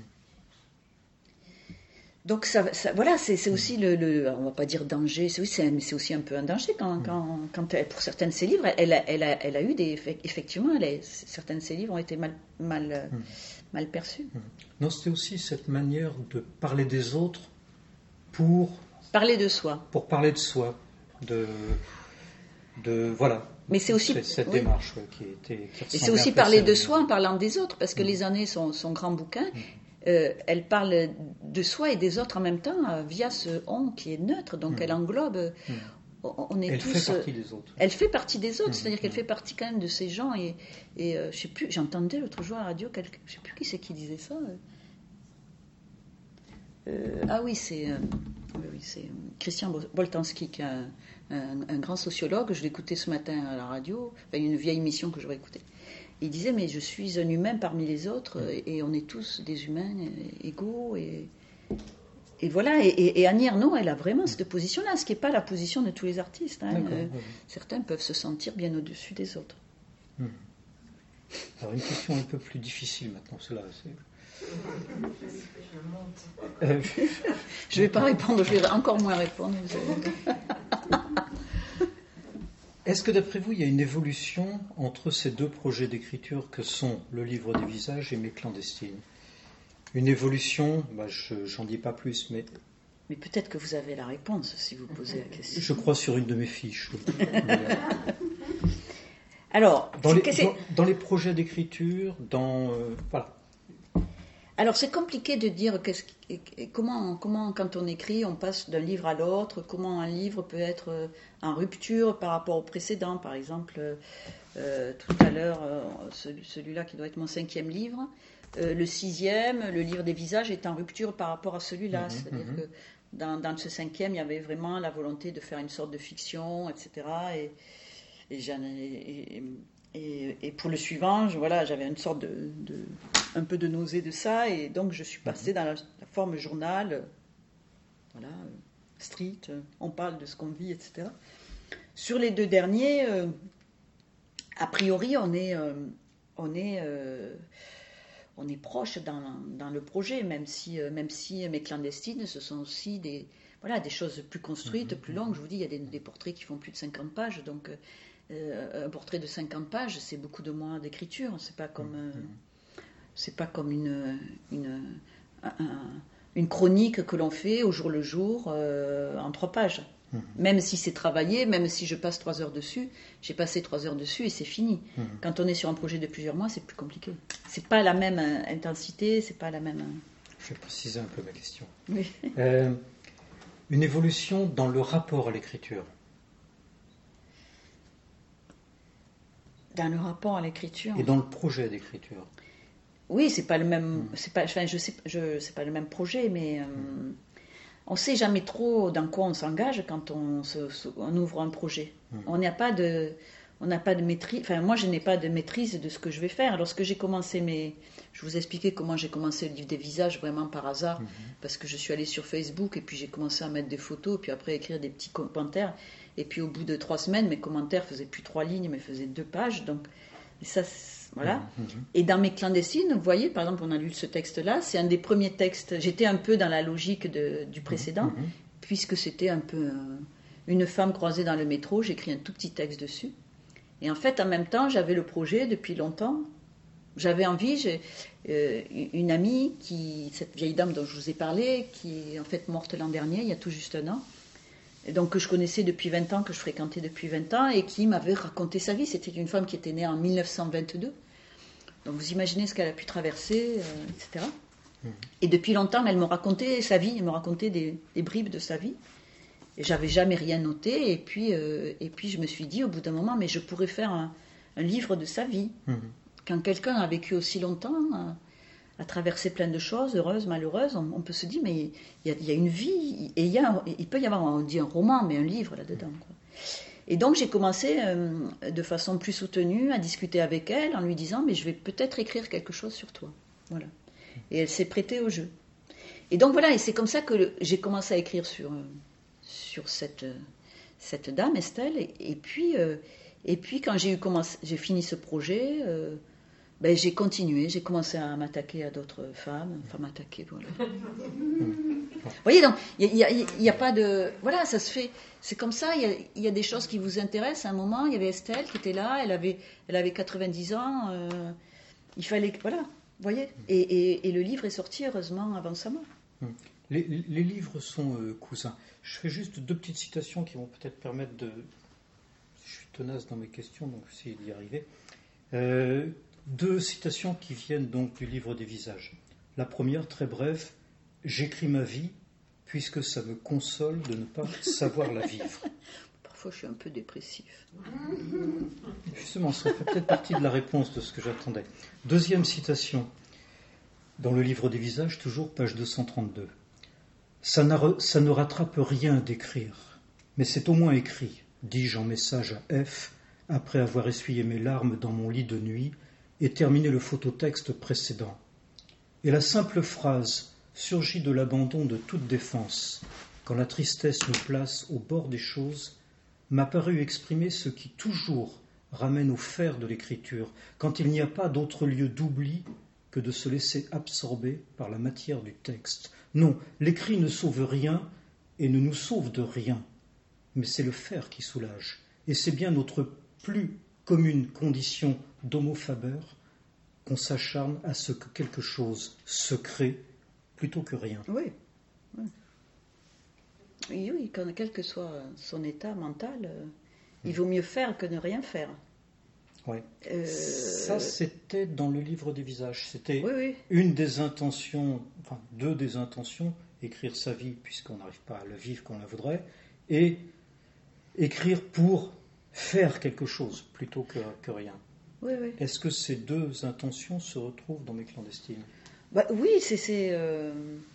Donc ça, ça- voilà, c'est c'est aussi le, le- on va pas dire danger, c'est oui, c'est mais c'est aussi un peu un danger quand, quand, quand elle- pour certains de ses livres, elle a, elle a, elle a eu des, effectivement, elle a- certains de ses livres ont été mal, mal, euh, hum. mal perçus. Non, c'était aussi cette manière de parler des autres pour, Parler de soi. pour parler de soi. De, de, voilà. Mais c'est aussi- cette, cette oui. démarche ouais, qui était. Qui Et c'est ressemblait aussi un peu à parler celle de soi en parlant des autres, parce que Les Années, son, son grand bouquin, euh, elle parle de soi et des autres en même temps euh, via ce on qui est neutre, donc elle englobe. euh, on, on est Elle tous. fait euh, partie des autres. Elle fait partie des autres, Mhm, c'est-à-dire qu'elle mhm. fait partie quand même de ces gens. Et, et euh, je sais plus, j'entendais l'autre jour à la radio, quelqu'un- je sais plus qui c'est qui disait ça. euh. Euh, ah oui, c'est euh, oui, oui, c'est, euh, Christian Bol- Boltanski, qui est un, un- un grand sociologue. Je l'écoutais ce matin à la radio, enfin, une vieille émission que j'aurais écoutée. Il disait, mais je suis un humain parmi les autres, euh, et on est tous des humains euh, égaux. Et, et voilà, et, et, et Annie Ernaux, elle a vraiment cette position-là, ce qui n'est pas la position de tous les artistes. hein. D'accord, Euh, oui, oui. Certains peuvent se sentir bien au-dessus des autres. Alors une question un peu plus difficile maintenant, celle-là. c'est- Euh, Je ne vais pas répondre, je vais encore moins répondre. vous allez- Est-ce que d'après vous, il y a une évolution entre ces deux projets d'écriture que sont le livre des visages et Mes clandestines? Une évolution, bah, je j'en dis pas plus, mais Mais peut-être que vous avez la réponse si vous posez la question. je crois sur une de mes fiches. oui. Mais, euh, Alors, dans, c'est les, que c'est- dans, dans les projets d'écriture, dans euh, voilà. alors c'est compliqué de dire qu'est-ce qui- comment, comment, quand on écrit, on passe d'un livre à l'autre, comment un livre peut être euh, en rupture par rapport au précédent. Par exemple, euh, euh, tout à l'heure, euh, celui- celui-là qui doit être mon cinquième livre, euh, le sixième, le livre des visages, est en rupture par rapport à celui-là. Mhm, C'est-à-dire mhm. que dans, dans ce cinquième, il y avait vraiment la volonté de faire une sorte de fiction, et cetera. Et, et, j'en ai- et- et- et pour le suivant, je- voilà, j'avais une sorte de, de- un peu de nausée de ça, et donc je suis passée dans la, la forme journal, euh, voilà, euh, street, euh, on parle de ce qu'on vit, et cetera. Sur les deux derniers, euh, a priori, on est, euh, on est, euh, on est proche dans, dans le projet, même si, euh, même si Mes clandestines, ce sont aussi des, voilà, des choses plus construites, plus longues. Je vous dis, il y a des, des portraits qui font plus de cinquante pages, donc euh, un portrait de cinquante pages, c'est beaucoup de mois d'écriture. C'est pas comme, euh, c'est pas comme une, une, un- une chronique que l'on fait au jour le jour euh, en trois pages. Même si c'est travaillé, même si je passe trois heures dessus, j'ai passé trois heures dessus et c'est fini. Mhm. Quand on est sur un projet de plusieurs mois, c'est plus compliqué. C'est pas la même euh, intensité, c'est pas la même. euh, Je vais préciser un peu ma question. Oui. Euh, une évolution dans le rapport à l'écriture. Dans le rapport à l'écriture. Et dans le projet d'écriture. Oui, c'est pas le même. C'est pas. Enfin, je sais. Je. C'est pas le même projet, mais. Euh, on sait jamais trop dans quoi on s'engage quand on, se, se- on ouvre un projet. On n'a pas de. On n'a pas de maîtrise. Enfin, moi, je n'ai pas de maîtrise de ce que je vais faire. Lorsque j'ai commencé mes. Je vous ai expliqué comment j'ai commencé le livre des visages vraiment par hasard, parce que je suis allée sur Facebook et puis j'ai commencé à mettre des photos, puis après écrire des petits commentaires. Et puis au bout de trois semaines, mes commentaires faisaient plus trois lignes, mais faisaient deux pages. Donc, et ça, c'est- voilà. Et dans Mes clandestines, vous voyez, par exemple, on a lu ce texte-là, c'est un des premiers textes. J'étais un peu dans la logique de- du précédent, puisque c'était un peu euh, une femme croisée dans le métro. J'ai écrit un tout petit texte dessus. Et en fait, en même temps, j'avais le projet depuis longtemps. J'avais envie, j'ai euh, une amie, qui, cette vieille dame dont je vous ai parlé, qui est en fait morte l'an dernier, il y a tout juste un an, et donc que je connaissais depuis vingt ans, que je fréquentais depuis vingt ans, et qui m'avait raconté sa vie. C'était une femme qui était née en mille neuf cent vingt-deux. Donc vous imaginez ce qu'elle a pu traverser, euh, et cetera. Mmh. Et depuis longtemps, elle me racontait sa vie, elle me racontait des, des bribes de sa vie. Et j'avais jamais rien noté. Et puis, euh, et puis je me suis dit au bout d'un moment, mais je pourrais faire un, un livre de sa vie. Mmh. Quand quelqu'un a vécu aussi longtemps, a, a traversé plein de choses, heureuses, malheureuses, on, on peut se dire, mais il y, y a une vie, et il, y a, il peut y avoir, on dit un roman, mais un livre là-dedans, quoi. Et donc j'ai commencé euh, de façon plus soutenue à discuter avec elle en lui disant, mais je vais peut-être écrire quelque chose sur toi. Voilà. Et elle s'est prêtée au jeu. Et donc voilà, et c'est comme ça que le, j'ai commencé à écrire sur, euh, sur cette, euh, cette dame, Estelle. Et, et, puis, euh, et puis quand j'ai, eu commencé, j'ai fini ce projet, euh, ben, j'ai continué, j'ai commencé à m'attaquer à d'autres femmes, enfin m'attaquer, voilà. Vous voyez, donc, il n'y a, a, a pas de... Voilà, ça se fait, c'est comme ça, il y, y a des choses qui vous intéressent. À un moment, il y avait Estelle qui était là, elle avait, elle avait quatre-vingt-dix ans, euh, il fallait... Voilà, vous voyez, et, et, et le livre est sorti, heureusement, avant sa mort. Les, les livres sont euh, cousins. Je fais juste deux petites citations qui vont peut-être permettre de... Je suis tenace dans mes questions, donc essayer d'y arriver. Euh, deux citations qui viennent donc du livre des visages. La première, très brève, « J'écris ma vie puisque ça me console de ne pas savoir la vivre ». Parfois, je suis un peu dépressif. Justement, ça fait peut-être partie de la réponse de ce que j'attendais. Deuxième citation, dans le livre des visages, toujours page deux cent trente-deux. Ça, ça ne rattrape rien d'écrire, mais c'est au moins écrit, dis-je en message à F, après avoir essuyé mes larmes dans mon lit de nuit et terminé le phototexte précédent. Et la simple phrase surgit de l'abandon de toute défense, quand la tristesse nous place au bord des choses, m'a paru exprimer ce qui toujours ramène au fer de l'écriture, quand il n'y a pas d'autre lieu d'oubli que de se laisser absorber par la matière du texte. Non, l'écrit ne sauve rien et ne nous sauve de rien, mais c'est le fer qui soulage, et c'est bien notre plus commune condition d'homo faber qu'on s'acharne à ce que quelque chose se crée plutôt que rien. Oui, oui. Oui, oui, quand, quel que soit son état mental, euh, il vaut mieux faire que ne rien faire. Oui. Euh... Ça, c'était dans le livre des visages. C'était oui, oui. une des intentions, enfin deux des intentions, écrire sa vie puisqu'on n'arrive pas à la vivre qu'on la voudrait, et écrire pour faire quelque chose plutôt que, que rien. Oui, oui. Est-ce que ces deux intentions se retrouvent dans Mes clandestines ? Bah, oui, c'est... c'est euh...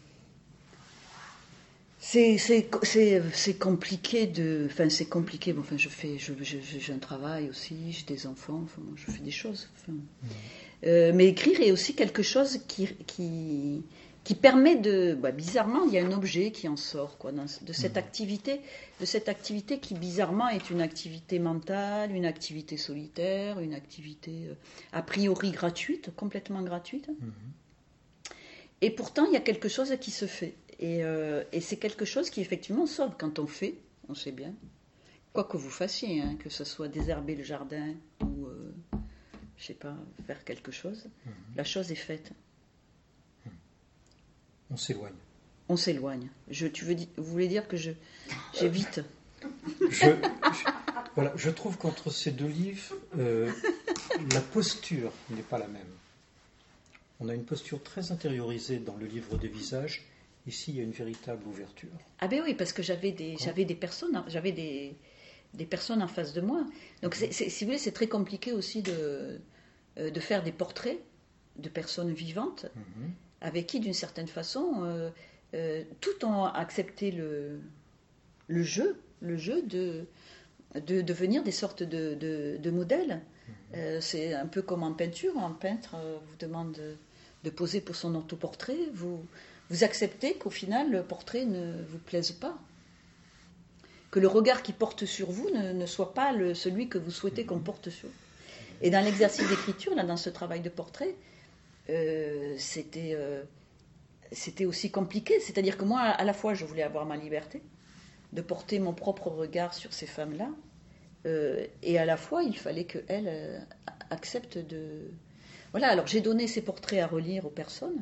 C'est, c'est, c'est, c'est compliqué de... Enfin, c'est compliqué. Bon, enfin, je fais, je, je, j'ai un travail aussi, j'ai des enfants, enfin, je fais des choses. Enfin. Mmh. Euh, mais écrire est aussi quelque chose qui, qui, qui permet de... Bah, bizarrement, il y a un objet qui en sort, quoi, dans, de cette mmh. activité, de cette activité qui, bizarrement, est une activité mentale, une activité solitaire, une activité euh, a priori gratuite, complètement gratuite. Mmh. Et pourtant, il y a quelque chose qui se fait. Et, euh, et c'est quelque chose qui, effectivement, sauve. Quand on fait, on sait bien, quoi que vous fassiez, hein, que ce soit désherber le jardin ou, euh, je sais pas, faire quelque chose, mmh. la chose est faite. Mmh. On s'éloigne. On s'éloigne. Je, tu veux, vous voulez dire que je, j'évite je, je, voilà, je trouve qu'entre ces deux livres, euh, la posture n'est pas la même. On a une posture très intériorisée dans le livre des visages. Ici, il y a une véritable ouverture. Ah ben oui, parce que j'avais des, j'avais des personnes, j'avais des, des personnes en face de moi. Donc, c'est, c'est, si vous voulez, c'est très compliqué aussi de, de faire des portraits de personnes vivantes mm-hmm. avec qui, d'une certaine façon, euh, euh, tout ont accepté le, le jeu, le jeu de, de devenir des sortes de, de, de modèles. Mm-hmm. Euh, c'est un peu comme en peinture. Un peintre euh, vous demande de, de poser pour son autoportrait. Vous... Vous acceptez qu'au final, le portrait ne vous plaise pas. Que le regard qui porte sur vous ne, ne soit pas le, celui que vous souhaitez qu'on porte sur vous. Et dans l'exercice d'écriture, là, dans ce travail de portrait, euh, c'était, euh, c'était aussi compliqué. C'est-à-dire que moi, à la fois, je voulais avoir ma liberté, de porter mon propre regard sur ces femmes-là, Euh, et à la fois, il fallait qu'elle euh, accepte de... Voilà, alors j'ai donné ces portraits à relire aux personnes.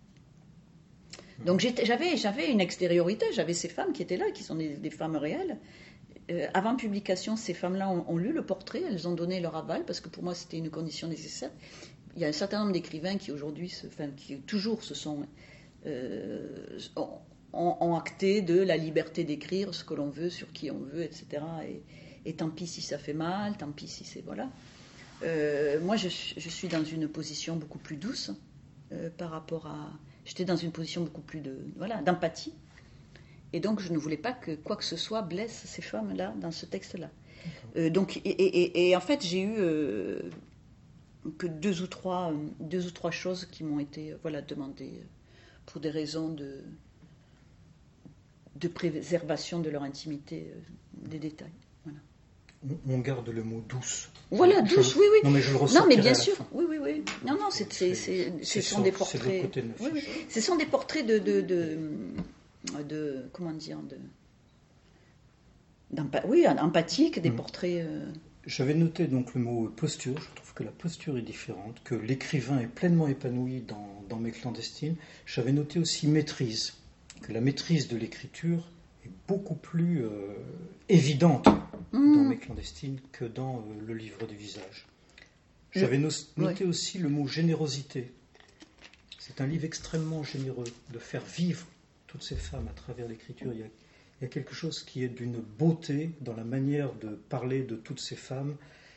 Donc j'étais, j'avais, j'avais une extériorité, j'avais ces femmes qui étaient là, qui sont des, des femmes réelles. Euh, avant publication, ces femmes-là ont, ont lu le portrait, elles ont donné leur aval, parce que pour moi c'était une condition nécessaire. Il y a un certain nombre d'écrivains qui aujourd'hui, se, enfin, qui toujours se sont... Euh, ont, ont acté de la liberté d'écrire ce que l'on veut, sur qui on veut, et cetera. Et, et tant pis si ça fait mal, tant pis si c'est... Voilà. Euh, moi, je, je suis dans une position beaucoup plus douce euh, par rapport à... J'étais dans une position beaucoup plus de, voilà, d'empathie. Et donc, je ne voulais pas que quoi que ce soit blesse ces femmes-là dans ce texte-là. Euh, donc, et, et, et en fait, j'ai eu euh, que deux ou trois, deux ou trois choses qui m'ont été voilà, demandées pour des raisons de, de préservation de leur intimité, euh, des détails. Voilà. On garde le mot douce. Voilà, je, douce, je, oui, oui. Non, mais je le ressens. Non, mais bien sûr, oui, oui, oui. Non, non, c'est, c'est, c'est, c'est ce sont sur, des portraits. De oui, oui. Ce sont des portraits de, de, de, de comment dire, de, d'empa... oui, empathiques, des mmh. portraits. Euh... J'avais noté donc le mot posture. Je trouve que la posture est différente, que l'écrivain est pleinement épanoui dans, dans Mes clandestines. J'avais noté aussi maîtrise, que la maîtrise de l'écriture est beaucoup plus euh, évidente mmh. dans Mes clandestines que dans euh, le livre des visages. J'avais no- noté oui. aussi le mot générosité. C'est un livre extrêmement généreux, de faire vivre toutes ces femmes à travers l'écriture. Il y a, il y a quelque chose qui est d'une beauté dans la manière de parler de toutes ces femmes,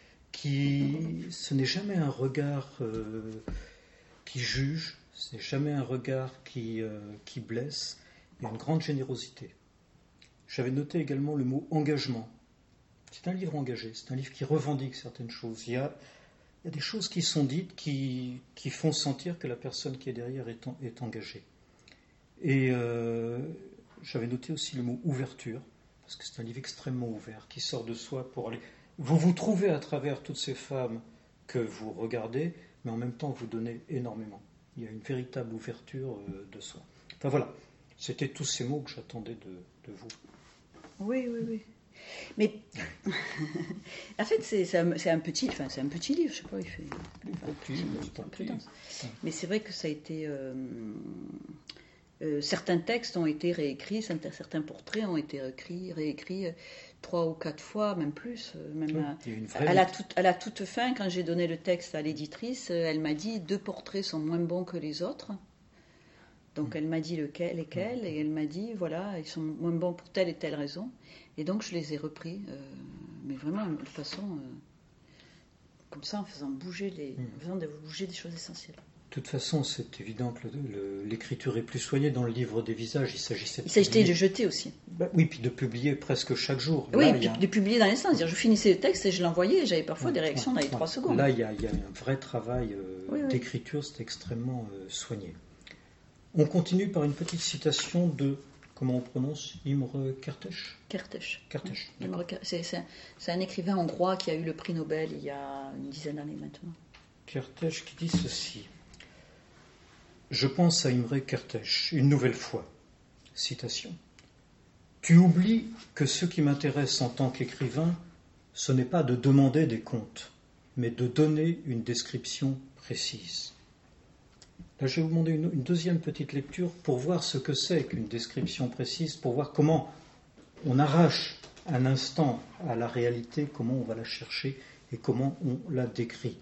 qui, ce n'est jamais un regard euh, qui juge, ce n'est jamais un regard qui, euh, qui blesse, il y a une grande générosité. J'avais noté également le mot engagement. C'est un livre engagé, c'est un livre qui revendique certaines choses. Il y a, il y a des choses qui sont dites qui, qui font sentir que la personne qui est derrière est, en, est engagée. Et euh, j'avais noté aussi le mot ouverture, parce que c'est un livre extrêmement ouvert, qui sort de soi pour aller... Vous vous trouvez à travers toutes ces femmes que vous regardez, mais en même temps vous donnez énormément. Il y a une véritable ouverture euh, de soi. Enfin voilà, c'était tous ces mots que j'attendais de, de vous. Oui, oui, oui. Mais en fait, c'est, c'est, un, c'est, un petit, enfin, c'est un petit livre, je sais pas, il fait. Enfin, petit, c'est un peu dense. Mais c'est vrai que ça a été. Euh, euh, certains textes ont été réécrits, certains portraits ont été réécrits, réécrits euh, trois ou quatre fois, même plus. Euh, même oui, à, à, la toute, à la toute fin, quand j'ai donné le texte à l'éditrice, euh, elle m'a dit deux portraits sont moins bons que les autres. Donc elle m'a dit lequel, lesquels, et elle m'a dit, voilà, ils sont moins bons pour telle et telle raison. Et donc je les ai repris, euh, mais vraiment de façon, euh, comme ça, en faisant bouger les, en faisant bouger des choses essentielles. De toute façon, c'est évident que le, le, l'écriture est plus soignée dans le livre des visages. Il s'agissait de, il s'agissait de jeter aussi. Bah, oui, puis de publier presque chaque jour. Oui, Là, puis a... de publier dans l'instant. C'est-à-dire, je finissais le texte et je l'envoyais, et j'avais parfois ouais, des réactions ouais, dans les trois ouais. secondes. Là, il y, a, il y a un vrai travail euh, oui, oui. d'écriture, c'est extrêmement euh, soigné. On continue par une petite citation de, comment on prononce, Imre Kertész Kertész. Kertész. Imre, c'est, c'est, c'est un écrivain hongrois qui a eu le prix Nobel il y a une dizaine d'années maintenant. Kertész qui dit ceci. Je pense à Imre Kertész, une nouvelle fois. Citation. Tu oublies que ce qui m'intéresse en tant qu'écrivain, ce n'est pas de demander des comptes, mais de donner une description précise. Là, je vais vous demander une, une deuxième petite lecture pour voir ce que c'est qu'une description précise, pour voir comment on arrache un instant à la réalité, comment on va la chercher et comment on la décrit.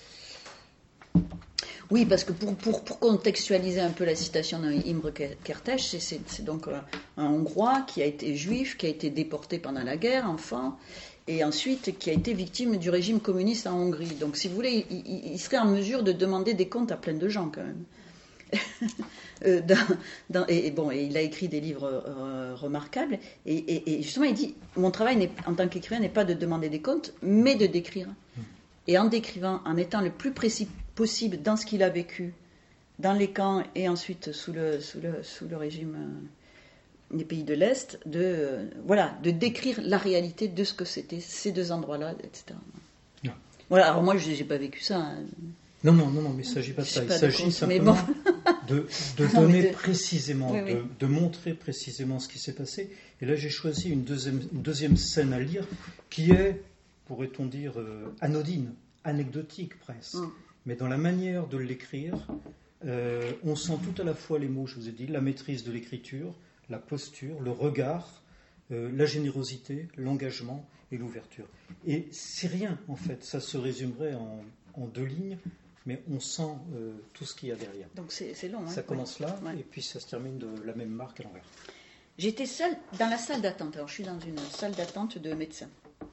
Oui, parce que pour, pour, pour contextualiser un peu la citation d'Imre Kertész, c'est, c'est, c'est donc un, un Hongrois qui a été juif, qui a été déporté pendant la guerre, enfant, et ensuite qui a été victime du régime communiste en Hongrie. Donc, si vous voulez, il, il, il serait en mesure de demander des comptes à plein de gens, quand même. euh, dans, dans, et, et bon, et il a écrit des livres euh, remarquables, et, et, et justement, il dit, mon travail n'est, en tant qu'écrivain n'est pas de demander des comptes, mais de décrire. Et en décrivant, en étant le plus précis possible dans ce qu'il a vécu, dans les camps et ensuite sous le, sous le, sous le régime euh, des pays de l'Est, de, euh, voilà, de décrire la réalité de ce que c'était, ces deux endroits-là, et cetera. Non. Voilà, alors moi, je n'ai pas vécu ça. Hein. Non, non, non, non, mais il ne s'agit pas de ça. Il s'agit compte, simplement bon. de, de non, donner de... précisément, oui, oui. De, de montrer précisément ce qui s'est passé. Et là, j'ai choisi une deuxième, une deuxième scène à lire qui est pourrait-on dire, euh, anodine, anecdotique presque. Mm. Mais dans la manière de l'écrire, euh, on sent tout à la fois les mots, je vous ai dit, la maîtrise de l'écriture, la posture, le regard, euh, la générosité, l'engagement et l'ouverture. Et c'est rien, en fait, ça se résumerait en, en deux lignes, mais on sent euh, tout ce qu'il y a derrière. Donc c'est, c'est long. Hein, ça commence là, ouais. Et puis ça se termine de la même marque à l'envers. J'étais seule dans la salle d'attente. Alors je suis dans une salle d'attente de médecins.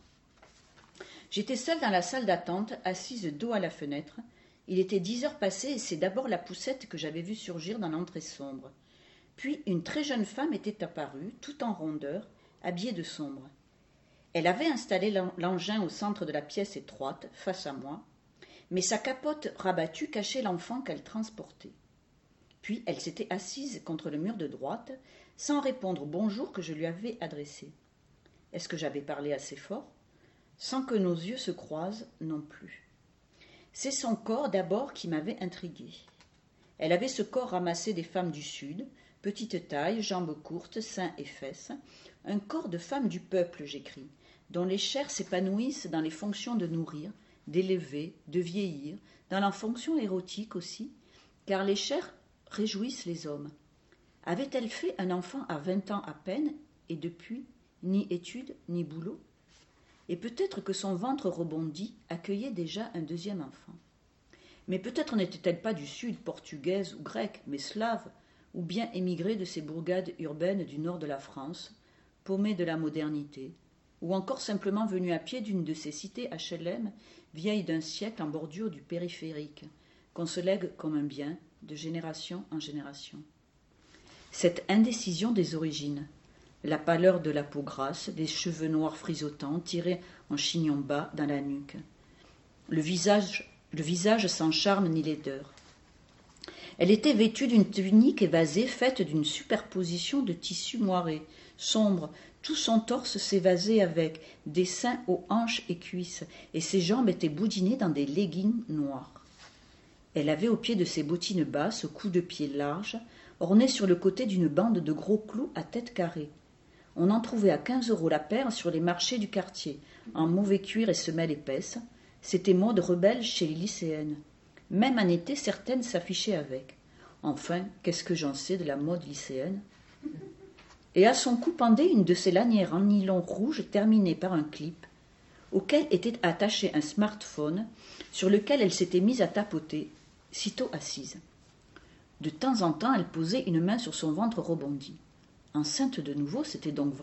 J'étais seule dans la salle d'attente, assise dos à la fenêtre. Il était dix heures passées et c'est d'abord la poussette que j'avais vue surgir dans l'entrée sombre. Puis une très jeune femme était apparue, tout en rondeur, habillée de sombre. Elle avait installé l'engin au centre de la pièce étroite, face à moi, mais sa capote rabattue cachait l'enfant qu'elle transportait. Puis elle s'était assise contre le mur de droite, sans répondre au bonjour que je lui avais adressé. Est-ce que j'avais parlé assez fort ? Sans que nos yeux se croisent non plus. C'est son corps d'abord qui m'avait intriguée. Elle avait ce corps ramassé des femmes du Sud, petite taille, jambes courtes, seins et fesses, un corps de femme du peuple, j'écris, dont les chairs s'épanouissent dans les fonctions de nourrir, d'élever, de vieillir, dans la fonction érotique aussi, car les chairs réjouissent les hommes. Avait-elle fait un enfant à vingt ans à peine, et depuis, ni études, ni boulot ? Et peut-être que son ventre rebondi accueillait déjà un deuxième enfant. Mais peut-être n'était-elle pas du Sud, portugaise ou grecque, mais slave, ou bien émigrée de ces bourgades urbaines du nord de la France, paumée de la modernité, ou encore simplement venue à pied d'une de ces cités H L M, vieilles d'un siècle en bordure du périphérique, qu'on se lègue comme un bien, de génération en génération. Cette indécision des origines, la pâleur de la peau grasse, les cheveux noirs frisotants tirés en chignon bas dans la nuque, le visage, le visage sans charme ni laideur. Elle était vêtue d'une tunique évasée faite d'une superposition de tissus moirés, sombres, tout son torse s'évasait avec, des seins aux hanches et cuisses, et ses jambes étaient boudinées dans des leggings noirs. Elle avait au pied de ses bottines basses, cou de pied large, ornées sur le côté d'une bande de gros clous à tête carrée. On en trouvait à quinze euros la paire sur les marchés du quartier, en mauvais cuir et semelles épaisses. C'était mode rebelle chez les lycéennes. Même en été, certaines s'affichaient avec. Enfin, qu'est-ce que j'en sais de la mode lycéenne ? Et à son cou pendait une de ces lanières en nylon rouge terminée par un clip, auquel était attaché un smartphone sur lequel elle s'était mise à tapoter, sitôt assise. De temps en temps, elle posait une main sur son ventre rebondi. Enceinte de nouveau, c'était donc vrai ?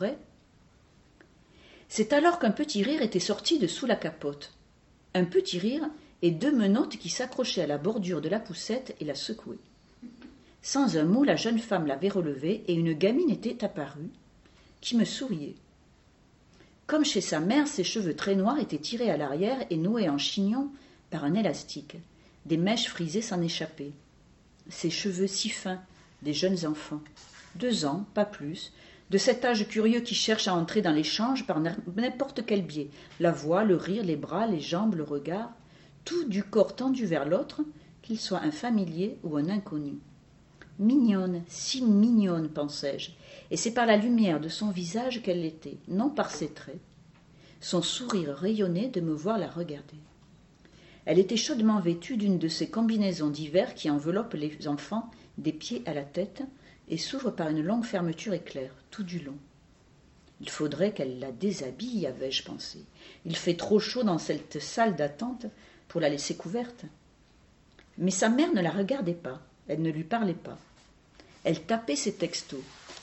C'est alors qu'un petit rire était sorti de sous la capote. Un petit rire et deux menottes qui s'accrochaient à la bordure de la poussette et la secouaient. Sans un mot, la jeune femme l'avait relevée et une gamine était apparue, qui me souriait. Comme chez sa mère, ses cheveux très noirs étaient tirés à l'arrière et noués en chignon par un élastique. Des mèches frisées s'en échappaient. Ses cheveux si fins, des jeunes enfants. Deux ans, pas plus, de cet âge curieux qui cherche à entrer dans l'échange par n'importe quel biais. La voix, le rire, les bras, les jambes, le regard, tout du corps tendu vers l'autre, qu'il soit un familier ou un inconnu. Mignonne, si mignonne, pensais-je, et c'est par la lumière de son visage qu'elle l'était, non par ses traits. Son sourire rayonnait de me voir la regarder. Elle était chaudement vêtue d'une de ces combinaisons d'hiver qui enveloppent les enfants des pieds à la tête et s'ouvrent par une longue fermeture éclair, tout du long. Il faudrait qu'elle la déshabille, avais-je pensé. Il fait trop chaud dans cette salle d'attente pour la laisser couverte. Mais sa mère ne la regardait pas, elle ne lui parlait pas. Elle tapait ses textos.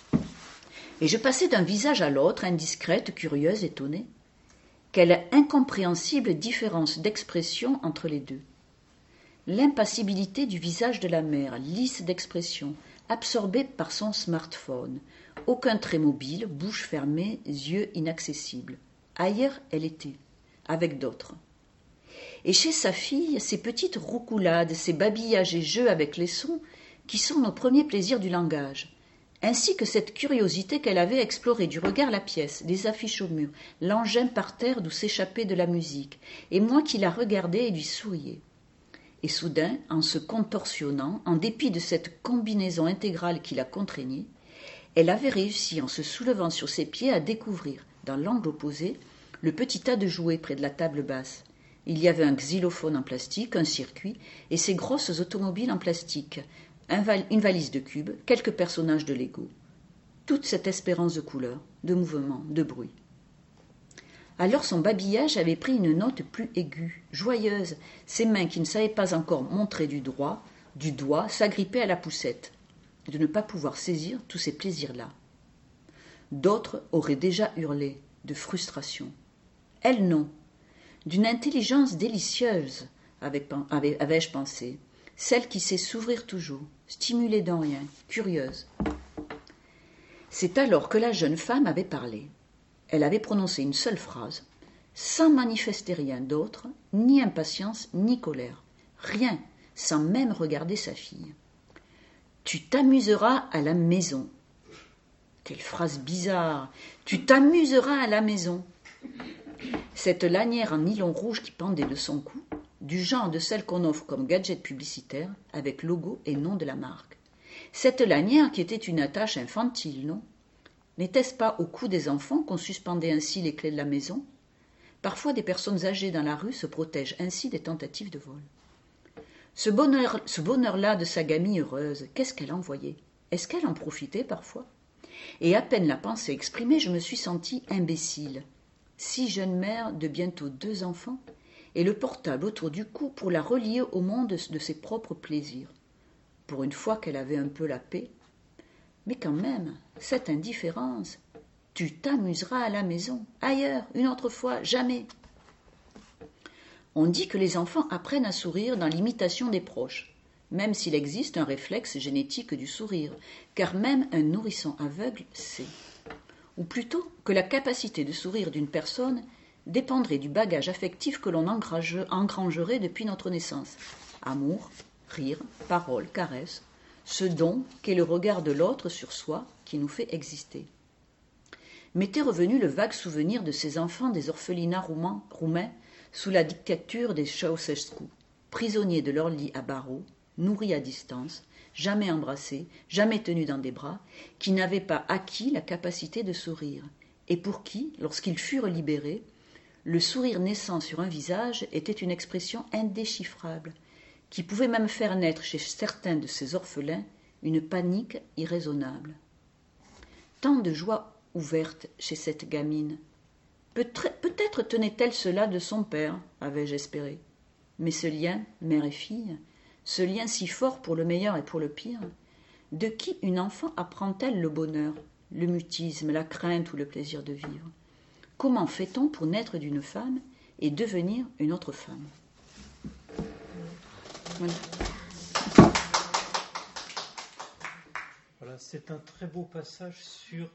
Et je passais d'un visage à l'autre, indiscrète, curieuse, étonnée. Quelle incompréhensible différence d'expression entre les deux. L'impassibilité du visage de la mère, lisse d'expression, absorbée par son smartphone. Aucun trait mobile, bouche fermée, yeux inaccessibles. Ailleurs, elle était, avec d'autres. Et chez sa fille, ces petites roucoulades, ces babillages et jeux avec les sons qui sont nos premiers plaisirs du langage, ainsi que cette curiosité qu'elle avait explorée du regard la pièce, les affiches au mur, l'engin par terre d'où s'échappait de la musique, et moi qui la regardais et lui souriais. Et soudain, en se contorsionnant, en dépit de cette combinaison intégrale qui la contraignait, elle avait réussi, en se soulevant sur ses pieds, à découvrir, dans l'angle opposé, le petit tas de jouets près de la table basse. Il y avait un xylophone en plastique, un circuit, et ces grosses automobiles en plastique, un val- une valise de cubes, quelques personnages de Lego. Toute cette espérance de couleurs, de mouvements, de bruit. Alors son babillage avait pris une note plus aiguë, joyeuse, ses mains qui ne savaient pas encore montrer du doigt, du doigt s'agrippaient à la poussette, de ne pas pouvoir saisir tous ces plaisirs-là. D'autres auraient déjà hurlé, de frustration. Elle non, d'une intelligence délicieuse, avais-je pensé, celle qui sait s'ouvrir toujours, stimulée dans rien, curieuse. C'est alors que la jeune femme avait parlé. Elle avait prononcé une seule phrase, sans manifester rien d'autre, ni impatience, ni colère. Rien, sans même regarder sa fille. « Tu t'amuseras à la maison. » Quelle phrase bizarre. « Tu t'amuseras à la maison. » Cette lanière en nylon rouge qui pendait de son cou, du genre de celle qu'on offre comme gadget publicitaire, avec logo et nom de la marque. Cette lanière qui était une attache infantile, non ? N'était-ce pas au cou des enfants qu'on suspendait ainsi les clés de la maison ? Parfois, des personnes âgées dans la rue se protègent ainsi des tentatives de vol. Ce bonheur, ce bonheur-là de sa gamine heureuse, qu'est-ce qu'elle en voyait ? Est-ce qu'elle en profitait parfois ? Et à peine la pensée exprimée, je me suis sentie imbécile. Si jeune mère de bientôt deux enfants, et le portable autour du cou pour la relier au monde de ses propres plaisirs. Pour une fois qu'elle avait un peu la paix. Mais quand même, cette indifférence, tu t'amuseras à la maison, ailleurs, une autre fois, jamais. On dit que les enfants apprennent à sourire dans l'imitation des proches, même s'il existe un réflexe génétique du sourire, car même un nourrisson aveugle sait. Ou plutôt que la capacité de sourire d'une personne dépendrait du bagage affectif que l'on engrangerait depuis notre naissance. Amour, rire, paroles, caresses, ce don qu'est le regard de l'autre sur soi qui nous fait exister. M'était revenu le vague souvenir de ces enfants des orphelinats roumains, roumains sous la dictature des Ceausescu, prisonniers de leur lit à barreaux, nourris à distance, jamais embrassés, jamais tenus dans des bras, qui n'avaient pas acquis la capacité de sourire, et pour qui, lorsqu'ils furent libérés, le sourire naissant sur un visage était une expression indéchiffrable, qui pouvait même faire naître chez certains de ces orphelins une panique irraisonnable. Tant de joie ouverte chez cette gamine. Peut-être tenait-elle cela de son père, avais-je espéré. Mais ce lien, mère et fille, ce lien si fort pour le meilleur et pour le pire, de qui une enfant apprend-elle le bonheur, le mutisme, la crainte ou le plaisir de vivre ? Comment fait-on pour naître d'une femme et devenir une autre femme ? Voilà. Voilà, c'est un très beau passage sur,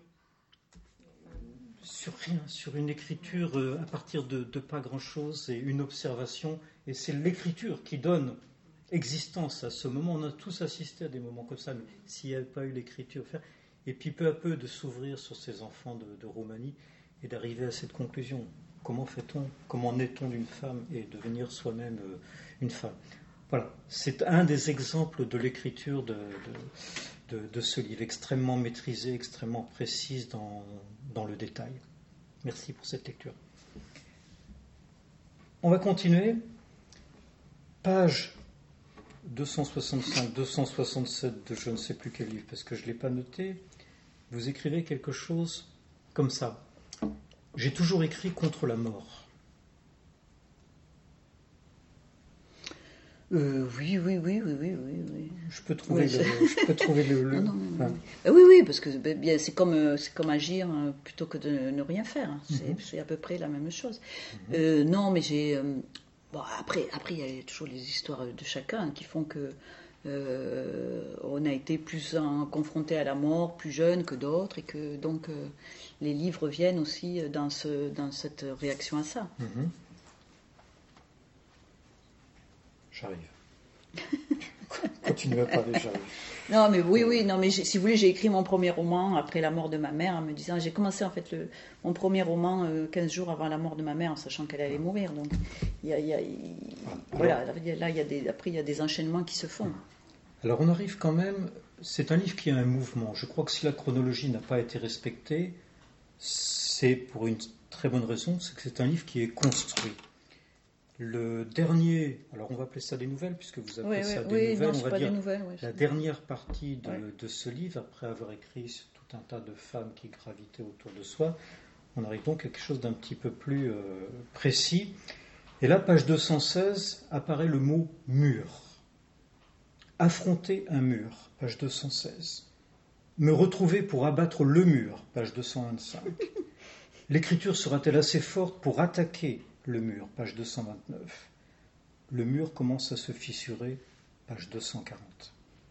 sur rien, sur une écriture euh, à partir de, de pas grand-chose et une observation. Et c'est l'écriture qui donne existence à ce moment. On a tous assisté à des moments comme ça, mais s'il n'y avait pas eu l'écriture, faire, et puis peu à peu de s'ouvrir sur ces enfants de, de Roumanie et d'arriver à cette conclusion. Comment fait-on, comment naît-on d'une femme et devenir soi-même euh, une femme ? Voilà, c'est un des exemples de l'écriture de, de, de, de ce livre, extrêmement maîtrisé, extrêmement précise dans, dans le détail. Merci pour cette lecture. On va continuer. Page deux cent soixante-cinq, deux cent soixante-sept de je ne sais plus quel livre, parce que je ne l'ai pas noté. Vous écrivez quelque chose comme ça. J'ai toujours écrit contre la mort. Euh, oui, oui, oui, oui, oui, oui, oui. Je peux trouver oui, le. Je peux trouver le. le... Non, non, non, hein. euh, oui, oui, parce que bien, c'est comme, c'est comme agir euh, plutôt que de ne rien faire. Hein. C'est, mm-hmm. c'est à peu près la même chose. Mm-hmm. Euh, non, mais j'ai. Euh, bon, après, après, il y a toujours les histoires de chacun qui font que euh, on a été plus en, confronté à la mort, plus jeune que d'autres, et que donc euh, les livres viennent aussi dans ce, dans cette réaction à ça. Mm-hmm. J'arrive. Continue à parler, j'arrive. Non, mais oui, oui, non, mais si vous voulez, j'ai écrit mon premier roman après la mort de ma mère, en me disant, j'ai commencé en fait le, mon premier roman euh, quinze jours avant la mort de ma mère, en sachant qu'elle allait mourir. Donc, il y a, il y a, il, ah, voilà, alors, là, il y a des, après, il y a des enchaînements qui se font. Alors, on arrive quand même. C'est un livre qui a un mouvement. Je crois que si la chronologie n'a pas été respectée, c'est pour une très bonne raison, c'est que c'est un livre qui est construit. Le dernier, alors on va appeler ça des nouvelles, puisque vous appelez oui, ça oui, des oui, nouvelles, non, on va pas dire des nouvelles, oui, la c'est... dernière partie de, ouais. de ce livre, après avoir écrit sur tout un tas de femmes qui gravitaient autour de soi, on arrive donc à quelque chose d'un petit peu plus euh, précis. Et là, page deux cent seize, apparaît le mot « mur ». Affronter un mur, page deux cent seize. Me retrouver pour abattre le mur, page deux cent vingt-cinq. L'écriture sera-t-elle assez forte pour attaquer le mur, page deux cent vingt-neuf. Le mur commence à se fissurer, page deux cent quarante.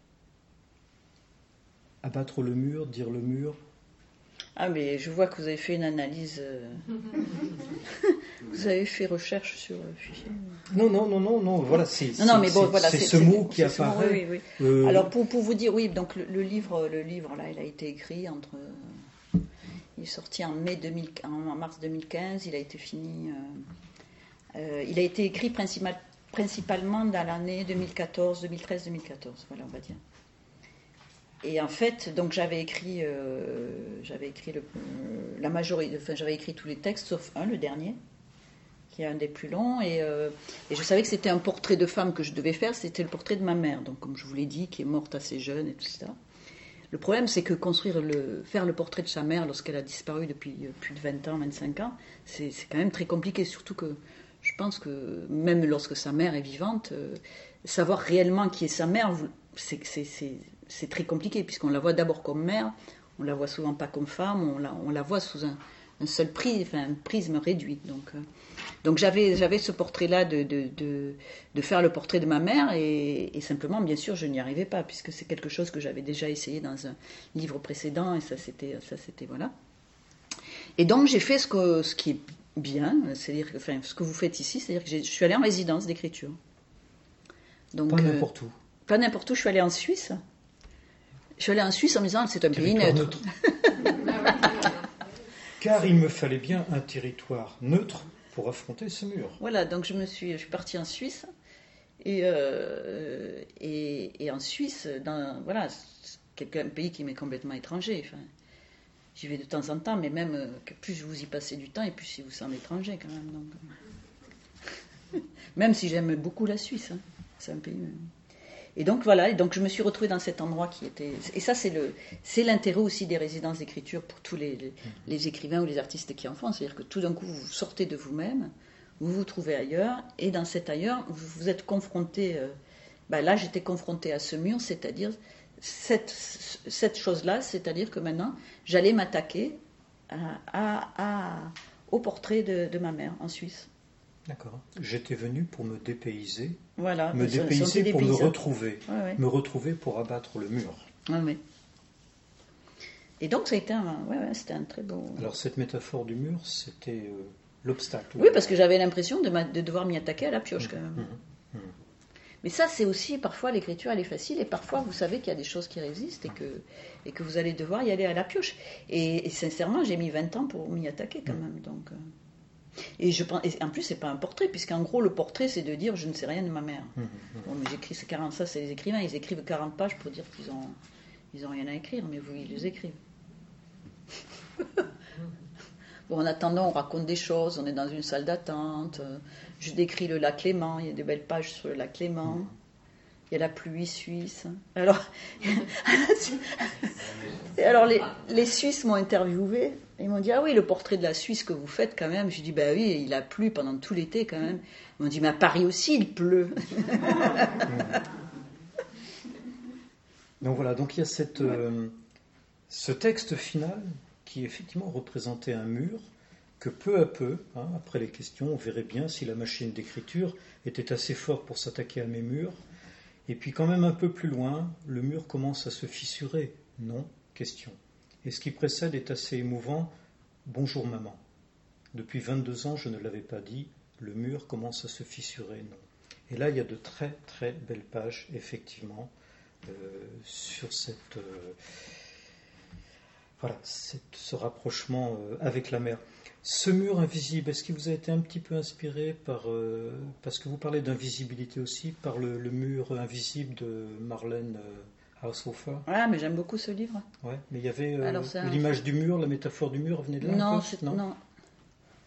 Abattre le mur, dire le mur. Ah, mais je vois que vous avez fait une analyse. Euh... vous avez fait recherche sur le fichier. Non, non, non, non, non. Voilà, c'est, non, non, mais bon, c'est, voilà, c'est c'est ce c'est, mot qui c'est apparaît. Mot, oui, oui. Euh... Alors, pour, pour vous dire, oui, donc le, le livre, le livre là, il a été écrit entre. Il est sorti en mai deux mille, en mars deux mille quinze. Il a été fini. Euh, euh, il a été écrit principal, principalement dans l'année deux mille quatorze, deux mille treize, deux mille quatorze. Voilà, on va dire. Et en fait, donc j'avais écrit, euh, j'avais écrit le, euh, la majorité, enfin j'avais écrit tous les textes sauf un, le dernier, qui est un des plus longs. Et, euh, et je savais que c'était un portrait de femme que je devais faire. C'était le portrait de ma mère, donc comme je vous l'ai dit, qui est morte assez jeune et tout ça. Le problème, c'est que construire le, faire le portrait de sa mère lorsqu'elle a disparu depuis plus de vingt ans, vingt-cinq ans, c'est, c'est quand même très compliqué. Surtout que je pense que même lorsque sa mère est vivante, euh, savoir réellement qui est sa mère, c'est, c'est, c'est, c'est très compliqué, puisqu'on la voit d'abord comme mère, on la voit souvent pas comme femme, on la, on la voit sous un, un seul prisme, enfin un prisme réduit. Donc, euh, donc j'avais, j'avais ce portrait-là de, de, de, de faire le portrait de ma mère, et, et simplement, bien sûr, je n'y arrivais pas, puisque c'est quelque chose que j'avais déjà essayé dans un livre précédent, et ça c'était, ça c'était voilà. Et donc j'ai fait ce, que, ce qui est bien, c'est-à-dire que, enfin, ce que vous faites ici, c'est-à-dire que je suis allée en résidence d'écriture. Donc, pas n'importe où. Euh, pas n'importe où, je suis allée en Suisse. Je suis allée en Suisse en me disant que c'est un pays neutre. neutre. Car il me fallait bien un territoire neutre pour affronter ce mur. Voilà, donc je me suis, je suis partie en Suisse. Et, euh, et, et en Suisse, dans, voilà, c'est un pays qui m'est complètement étranger. Enfin, j'y vais de temps en temps, mais même que plus vous y passez du temps, et plus vous sentez étranger quand même. Donc. Même si j'aime beaucoup la Suisse, hein, c'est un pays... Et donc voilà, et donc je me suis retrouvée dans cet endroit qui était... Et ça, c'est, le, c'est l'intérêt aussi des résidences d'écriture pour tous les, les, les écrivains ou les artistes qui en font. C'est-à-dire que tout d'un coup, vous sortez de vous-même, vous vous trouvez ailleurs, et dans cet ailleurs, vous, vous êtes confronté... Euh, ben là, j'étais confrontée à ce mur, c'est-à-dire cette, cette chose-là, c'est-à-dire que maintenant, j'allais m'attaquer à, à, à, au portrait de, de ma mère en Suisse. D'accord. J'étais venu pour me dépayser, voilà, me dépayser pour me retrouver, ouais, ouais. me retrouver pour abattre le mur. Ouais, ouais. Et donc ça a été un, ouais, ouais, c'était un très beau... Alors cette métaphore du mur, c'était euh, l'obstacle. Oui, parce que j'avais l'impression de, ma, de devoir m'y attaquer à la pioche quand même. Mmh, mmh, mmh. Mais ça, c'est aussi, parfois l'écriture elle est facile, et parfois vous savez qu'il y a des choses qui résistent et que, et que vous allez devoir y aller à la pioche. Et, et sincèrement, j'ai mis vingt ans pour m'y attaquer quand même, donc... Euh... Et, je, et en plus, c'est pas un portrait, puisqu'en gros, le portrait, c'est de dire je ne sais rien de ma mère. Mmh, mmh. Bon, mais j'écris ces quarante, ça, c'est les écrivains, ils écrivent quarante pages pour dire qu'ils ont, ils ont rien à écrire, mais vous, ils les écrivent. Bon, en attendant, on raconte des choses, on est dans une salle d'attente, je décris le lac Léman, il y a des belles pages sur le lac Léman. Mmh. Il y a la pluie suisse. Alors, et alors les, les Suisses m'ont interviewé. Ils m'ont dit, ah oui, le portrait de la Suisse que vous faites quand même. J'ai dit, bah oui, il a plu pendant tout l'été quand même. Ils m'ont dit, mais à Paris aussi, il pleut. Donc voilà, donc il y a cette, euh, ce texte final qui effectivement représentait un mur que peu à peu, hein, après les questions, on verrait bien si la machine d'écriture était assez forte pour s'attaquer à mes murs. Et puis quand même un peu plus loin, le mur commence à se fissurer. Non, question. Et ce qui précède est assez émouvant. Bonjour maman. Depuis vingt-deux ans, je ne l'avais pas dit. Le mur commence à se fissurer. Non. Et là, il y a de très très belles pages, effectivement, euh, sur cette, euh, voilà, cette, ce rapprochement euh, avec la mer. Ce mur invisible, est-ce qu'il vous a été un petit peu inspiré par, euh, parce que vous parlez d'invisibilité aussi, par le, le mur invisible de Marlène euh, Haushofer? Ah, mais j'aime beaucoup ce livre. Ouais, mais il y avait euh, Alors, l'image un... du mur, la métaphore du mur venait de là? Non, un peu c'est, non, non.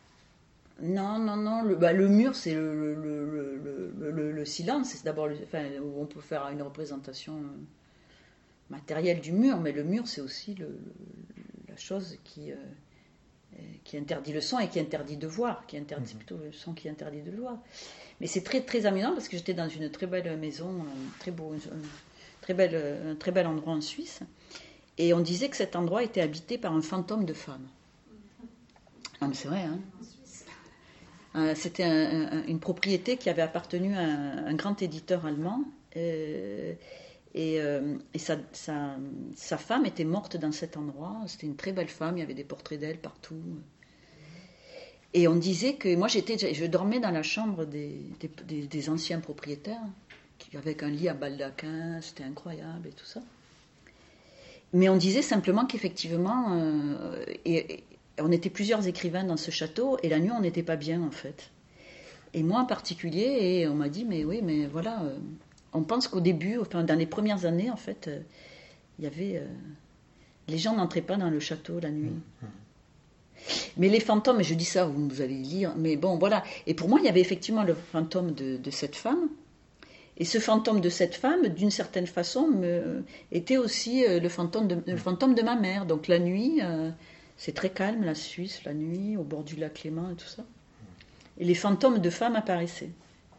Non, non, non. Le, bah, le mur, c'est le, le, le, le, le, le silence. C'est d'abord, le, enfin, où on peut faire une représentation matérielle du mur, mais le mur, c'est aussi le, le, la chose qui, euh, qui interdit le son et qui interdit de voir. Qui interdit, c'est plutôt le son qui interdit de le voir. Mais c'est très, très amusant parce que j'étais dans une très belle maison, un très beau, un très bel, un très bel endroit en Suisse, et on disait que cet endroit était habité par un fantôme de femme. Ah, mais c'est vrai, hein. C'était un, un, une propriété qui avait appartenu à un, un grand éditeur allemand, euh, et, euh, et sa, sa, sa femme était morte dans cet endroit. C'était une très belle femme, il y avait des portraits d'elle partout. Et on disait que moi j'étais, je dormais dans la chambre des, des, des, des anciens propriétaires, avec un lit à baldaquin, c'était incroyable et tout ça. Mais on disait simplement qu'effectivement, euh, et, et, on était plusieurs écrivains dans ce château, et la nuit, on n'était pas bien, en fait. Et moi, en particulier, et on m'a dit, mais oui, mais voilà, euh, on pense qu'au début, enfin, dans les premières années, en fait, euh, il y avait... Euh, les gens n'entraient pas dans le château la nuit. Mmh. Mais les fantômes, et je dis ça, vous, vous allez lire, mais bon, voilà. Et pour moi, il y avait effectivement le fantôme de, de cette femme. Et ce fantôme de cette femme, d'une certaine façon, me, était aussi euh, le, fantôme de, le fantôme de ma mère. Donc la nuit... Euh, c'est très calme, la Suisse, la nuit, au bord du lac Léman et tout ça. Et les fantômes de femmes apparaissaient.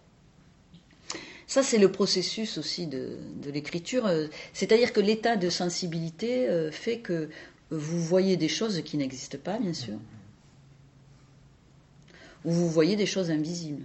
Ça, c'est le processus aussi de, de l'écriture. C'est-à-dire que l'état de sensibilité fait que vous voyez des choses qui n'existent pas, bien sûr. Ou vous voyez des choses invisibles.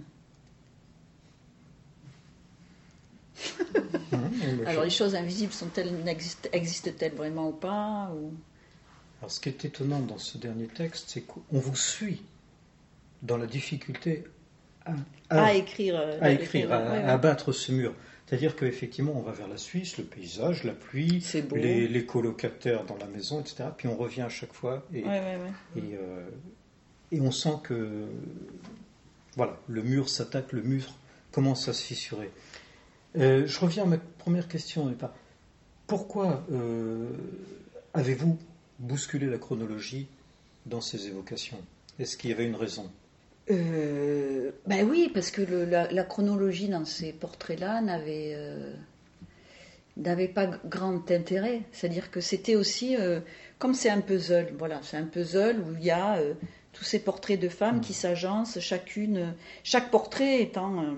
Alors, les choses invisibles sont-elles, existent-elles vraiment ou pas ou... Alors, ce qui est étonnant dans ce dernier texte, c'est qu'on vous suit dans la difficulté à, à, à écrire, à, écrire, à, ouais, ouais. à abattre ce mur. C'est-à-dire qu'effectivement, on va vers la Suisse, le paysage, la pluie, les, les colocataires dans la maison, et cetera. Puis on revient à chaque fois et, ouais, ouais, ouais. et, euh, et on sent que voilà, le mur s'attaque, le mur commence à se fissurer. Euh, je reviens à ma première question. Pourquoi euh, avez-vous bousculer la chronologie dans ces évocations? Est-ce qu'il y avait une raison? euh, Ben oui, parce que le, la, la chronologie dans ces portraits-là n'avait, euh, n'avait pas grand intérêt. C'est-à-dire que c'était aussi, euh, comme c'est un puzzle, voilà, c'est un puzzle où il y a euh, tous ces portraits de femmes mmh. qui s'agencent, chacune, chaque portrait étant... Euh,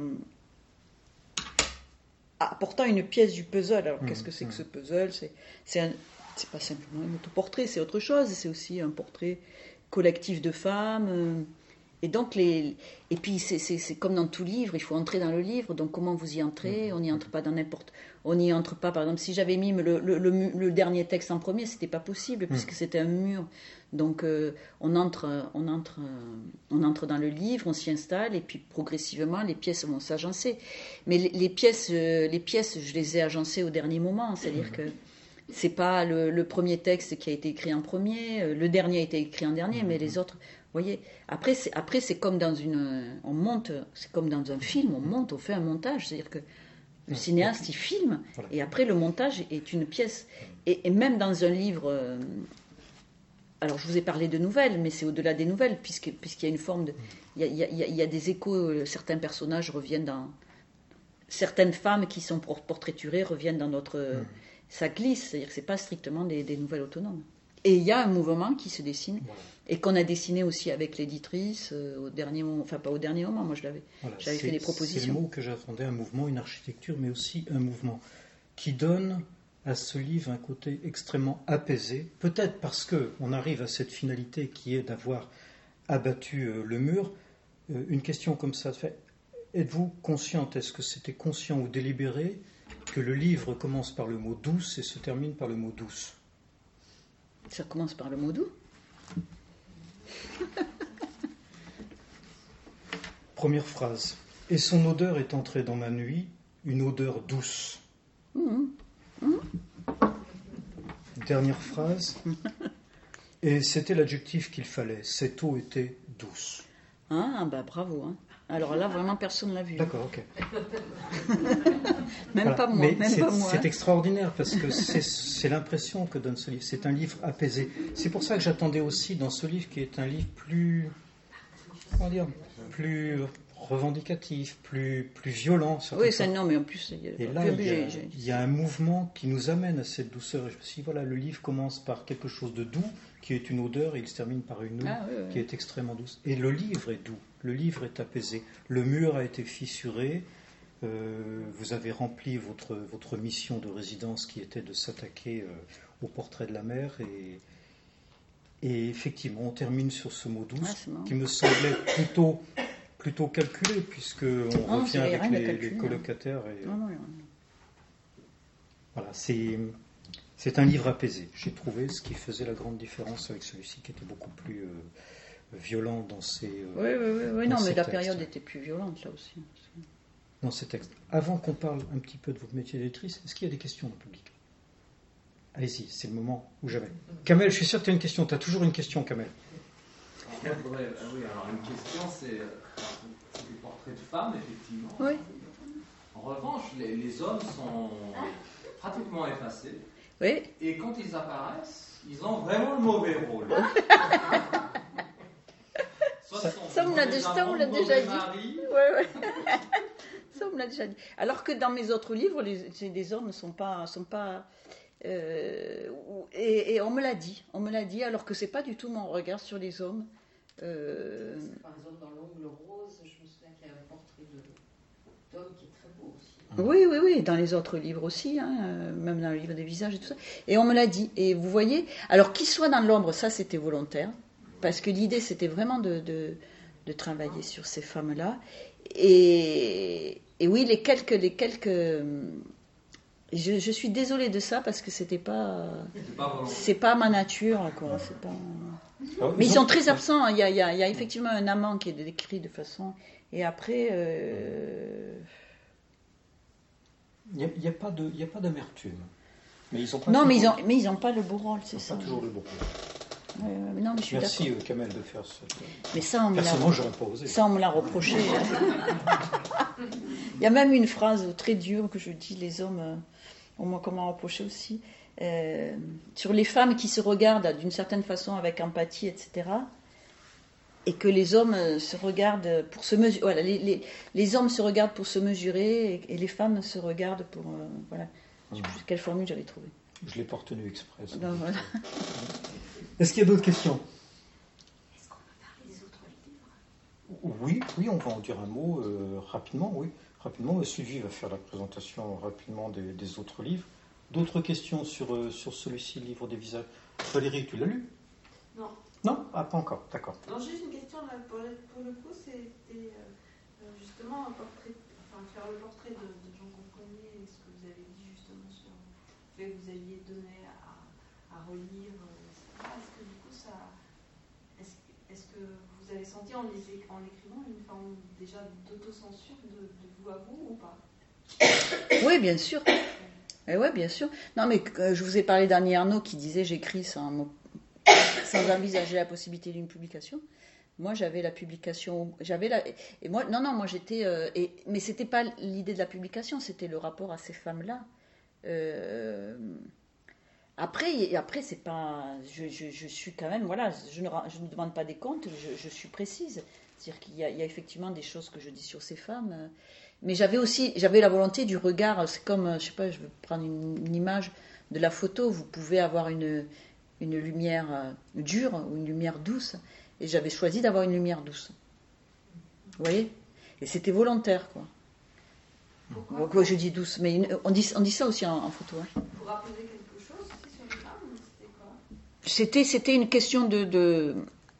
apportant une pièce du puzzle. Alors, mmh. qu'est-ce que c'est que ce puzzle? C'est, c'est un... C'est pas simplement un autoportrait, c'est autre chose. C'est aussi un portrait collectif de femmes. Et donc, les... et puis, c'est, c'est, c'est comme dans tout livre, il faut entrer dans le livre. Donc, comment vous y entrez? On n'y entre pas dans n'importe... On n'y entre pas, par exemple, si j'avais mis le, le, le, le dernier texte en premier, c'était pas possible, puisque c'était un mur. Donc, euh, on, entre, on, entre, on entre dans le livre, on s'y installe, et puis progressivement, les pièces vont s'agencer. Mais les, les, pièces, les pièces, je les ai agencées au dernier moment. C'est-à-dire que c'est pas le, le premier texte qui a été écrit en premier, le dernier a été écrit en dernier, mais les autres, vous voyez. Après, c'est, après, c'est comme dans une, on monte, c'est comme dans un film, on monte, on fait un montage, c'est-à-dire que le cinéaste, il filme, et après le montage est une pièce. Et, et même dans un livre, euh, alors je vous ai parlé de nouvelles, mais c'est au-delà des nouvelles, puisque, puisqu'il y a une forme de, il y a, il y a, il y a des échos, certains personnages reviennent dans, certaines femmes qui sont portraiturées reviennent dans notre... Ça glisse, c'est-à-dire que ce n'est pas strictement des, des nouvelles autonomes. Et il y a un mouvement qui se dessine, voilà. Et qu'on a dessiné aussi avec l'éditrice, euh, au dernier moment, enfin pas au dernier moment, moi je l'avais, voilà, j'avais fait des propositions. C'est le mot que j'attendais, un mouvement, une architecture, mais aussi un mouvement qui donne à ce livre un côté extrêmement apaisé, peut-être parce qu'on arrive à cette finalité qui est d'avoir abattu euh, le mur. Euh, une question comme ça, fait, êtes-vous consciente, est-ce que c'était conscient ou délibéré, que le livre commence par le mot douce et se termine par le mot douce? Ça commence par le mot doux. Première phrase. Et son odeur est entrée dans ma nuit, une odeur douce. Mmh. Mmh. Dernière phrase. Et c'était l'adjectif qu'il fallait. Cette eau était douce. Ah, bah bravo. Hein. Alors là, vraiment, personne ne l'a vu. D'accord, ok. Même voilà. pas moi. Mais même c'est, pas moi c'est hein. extraordinaire parce que c'est, c'est l'impression que donne ce livre. C'est un livre apaisé. C'est pour ça que j'attendais aussi dans ce livre qui est un livre plus, comment dire, plus revendicatif, plus, plus violent. Oui, ça, non, mais en plus... Et là, il y, a, il y a un mouvement qui nous amène à cette douceur. Et je me suis dit, voilà, le livre commence par quelque chose de doux, qui est une odeur, et il se termine par une ouïe, ah, oui, oui. qui est extrêmement douce. Et le livre est doux, le livre est apaisé. Le mur a été fissuré, euh, vous avez rempli votre, votre mission de résidence qui était de s'attaquer euh, au portrait de la mer, et... Et effectivement, on termine sur ce mot douce, ah, qui me semblait plutôt, plutôt calculé, puisqu'on non, revient avec les, les colocataires. Et, non, non, non. Voilà, c'est, c'est un livre apaisé, j'ai trouvé, ce qui faisait la grande différence avec celui-ci, qui était beaucoup plus euh, violent dans ses euh, Oui, oui, oui, oui non, mais la textes. Période était plus violente, là aussi. Dans ces textes. Avant qu'on parle un petit peu de votre métier d'éditrice, est-ce qu'il y a des questions dans le public ? Allez-y, c'est le moment ou jamais. Kamel, je suis sûr que tu as une question. Tu as toujours une question, Kamel. En fait, ouais, oui, alors une question, c'est, c'est des portraits de femmes, effectivement. Oui. En revanche, les, les hommes sont pratiquement effacés. Oui. Et quand ils apparaissent, ils ont vraiment le mauvais rôle. ça, ça, on me l'a déjà, ça, on l'a déjà dit. Ouais, ouais. Ça, on me l'a déjà dit. Alors que dans mes autres livres, les, les hommes ne sont pas... Sont pas Euh, et, et on me l'a dit, on me l'a dit, alors que c'est pas du tout mon regard sur les hommes. Euh... Par exemple, dans l'ongle rose, je me souviens qu'il y a un portrait de, d'homme qui est très beau aussi. Oui, oui, oui, dans les autres livres aussi, hein, même dans le livre des visages et tout ça. Et on me l'a dit. Et vous voyez, alors qu'il soit dans l'ombre, ça c'était volontaire, parce que l'idée c'était vraiment de, de, de travailler sur ces femmes-là. Et, et oui, les quelques, les quelques Je, je suis désolée de ça parce que c'était pas, c'est pas, c'est pas ma nature, quoi. C'est pas... Alors, mais ils sont très absents. Il y a, il y a, il y a effectivement un amant qui est décrit de façon. Et après, euh... il n'y a, il y a pas de, il y a pas d'amertume. Mais ils ont pas. Non, mais ils ont, mais ils ont pas le beau rôle, c'est ils ça. Pas toujours le beau rôle. Ouais, ouais, non, mais je suis Merci d'accord. Kamel de faire ça. Mais ça, on me Personnellement, l'a... j'aurais pas osé. Ça, on me l'a reproché. Il y a même une phrase très dure que je dis, les hommes, euh, on m'a comment reproché aussi, euh, sur les femmes qui se regardent d'une certaine façon avec empathie, et cetera. Et que les hommes se regardent pour se mesurer. Voilà, les, les, les hommes se regardent pour se mesurer et, et les femmes se regardent pour. Euh, voilà. Je ne sais plus quelle formule j'avais trouvée. Je ne l'ai pas retenue exprès. Non, voilà. Est-ce qu'il y a d'autres questions ? Est-ce qu'on va parler des autres livres ? Oui, oui, on va en dire un mot euh, rapidement, oui. Rapidement, Sylvie va faire la présentation rapidement des, des autres livres. D'autres questions sur, euh, sur celui-ci, le livre des visages. Valérie, tu l'as lu ? Non. Non ? Ah, pas encore, d'accord. Non, juste une question, là, pour, le, pour le coup, c'était euh, justement un portrait, enfin, faire le portrait de, de gens qu'on connaît, et ce que vous avez dit justement sur le fait que vous aviez donné à, à relire, et cetera. Est-ce que du coup, ça, est-ce, est-ce que vous avez senti en, les, en écrivant une forme déjà d'autocensure de, de vous à vous ou pas ? Oui, bien sûr. Et ouais, bien sûr. Non, mais euh, je vous ai parlé d'Annie Arnaud qui disait j'écris sans, sans envisager la possibilité d'une publication. Moi, j'avais la publication, j'avais la, et moi, non, non, moi j'étais, euh, et, mais c'était pas l'idée de la publication, c'était le rapport à ces femmes-là. Euh, après, après, c'est pas, je, je, je suis quand même, voilà, je ne, je ne demande pas des comptes, je, je suis précise. C'est-à-dire qu'il y a, il y a effectivement des choses que je dis sur ces femmes. Mais j'avais aussi, j'avais la volonté du regard. C'est comme, je sais pas, je vais prendre une, une image de la photo. Vous pouvez avoir une, une lumière dure ou une lumière douce. Et j'avais choisi d'avoir une lumière douce. Vous voyez ? Et c'était volontaire, quoi. Pourquoi ? Donc, je dis douce, mais une, on, dit, on dit ça aussi en, en photo. Hein. Pour apposer quelque chose sur les femmes, c'était quoi ? C'était, c'était une question de... de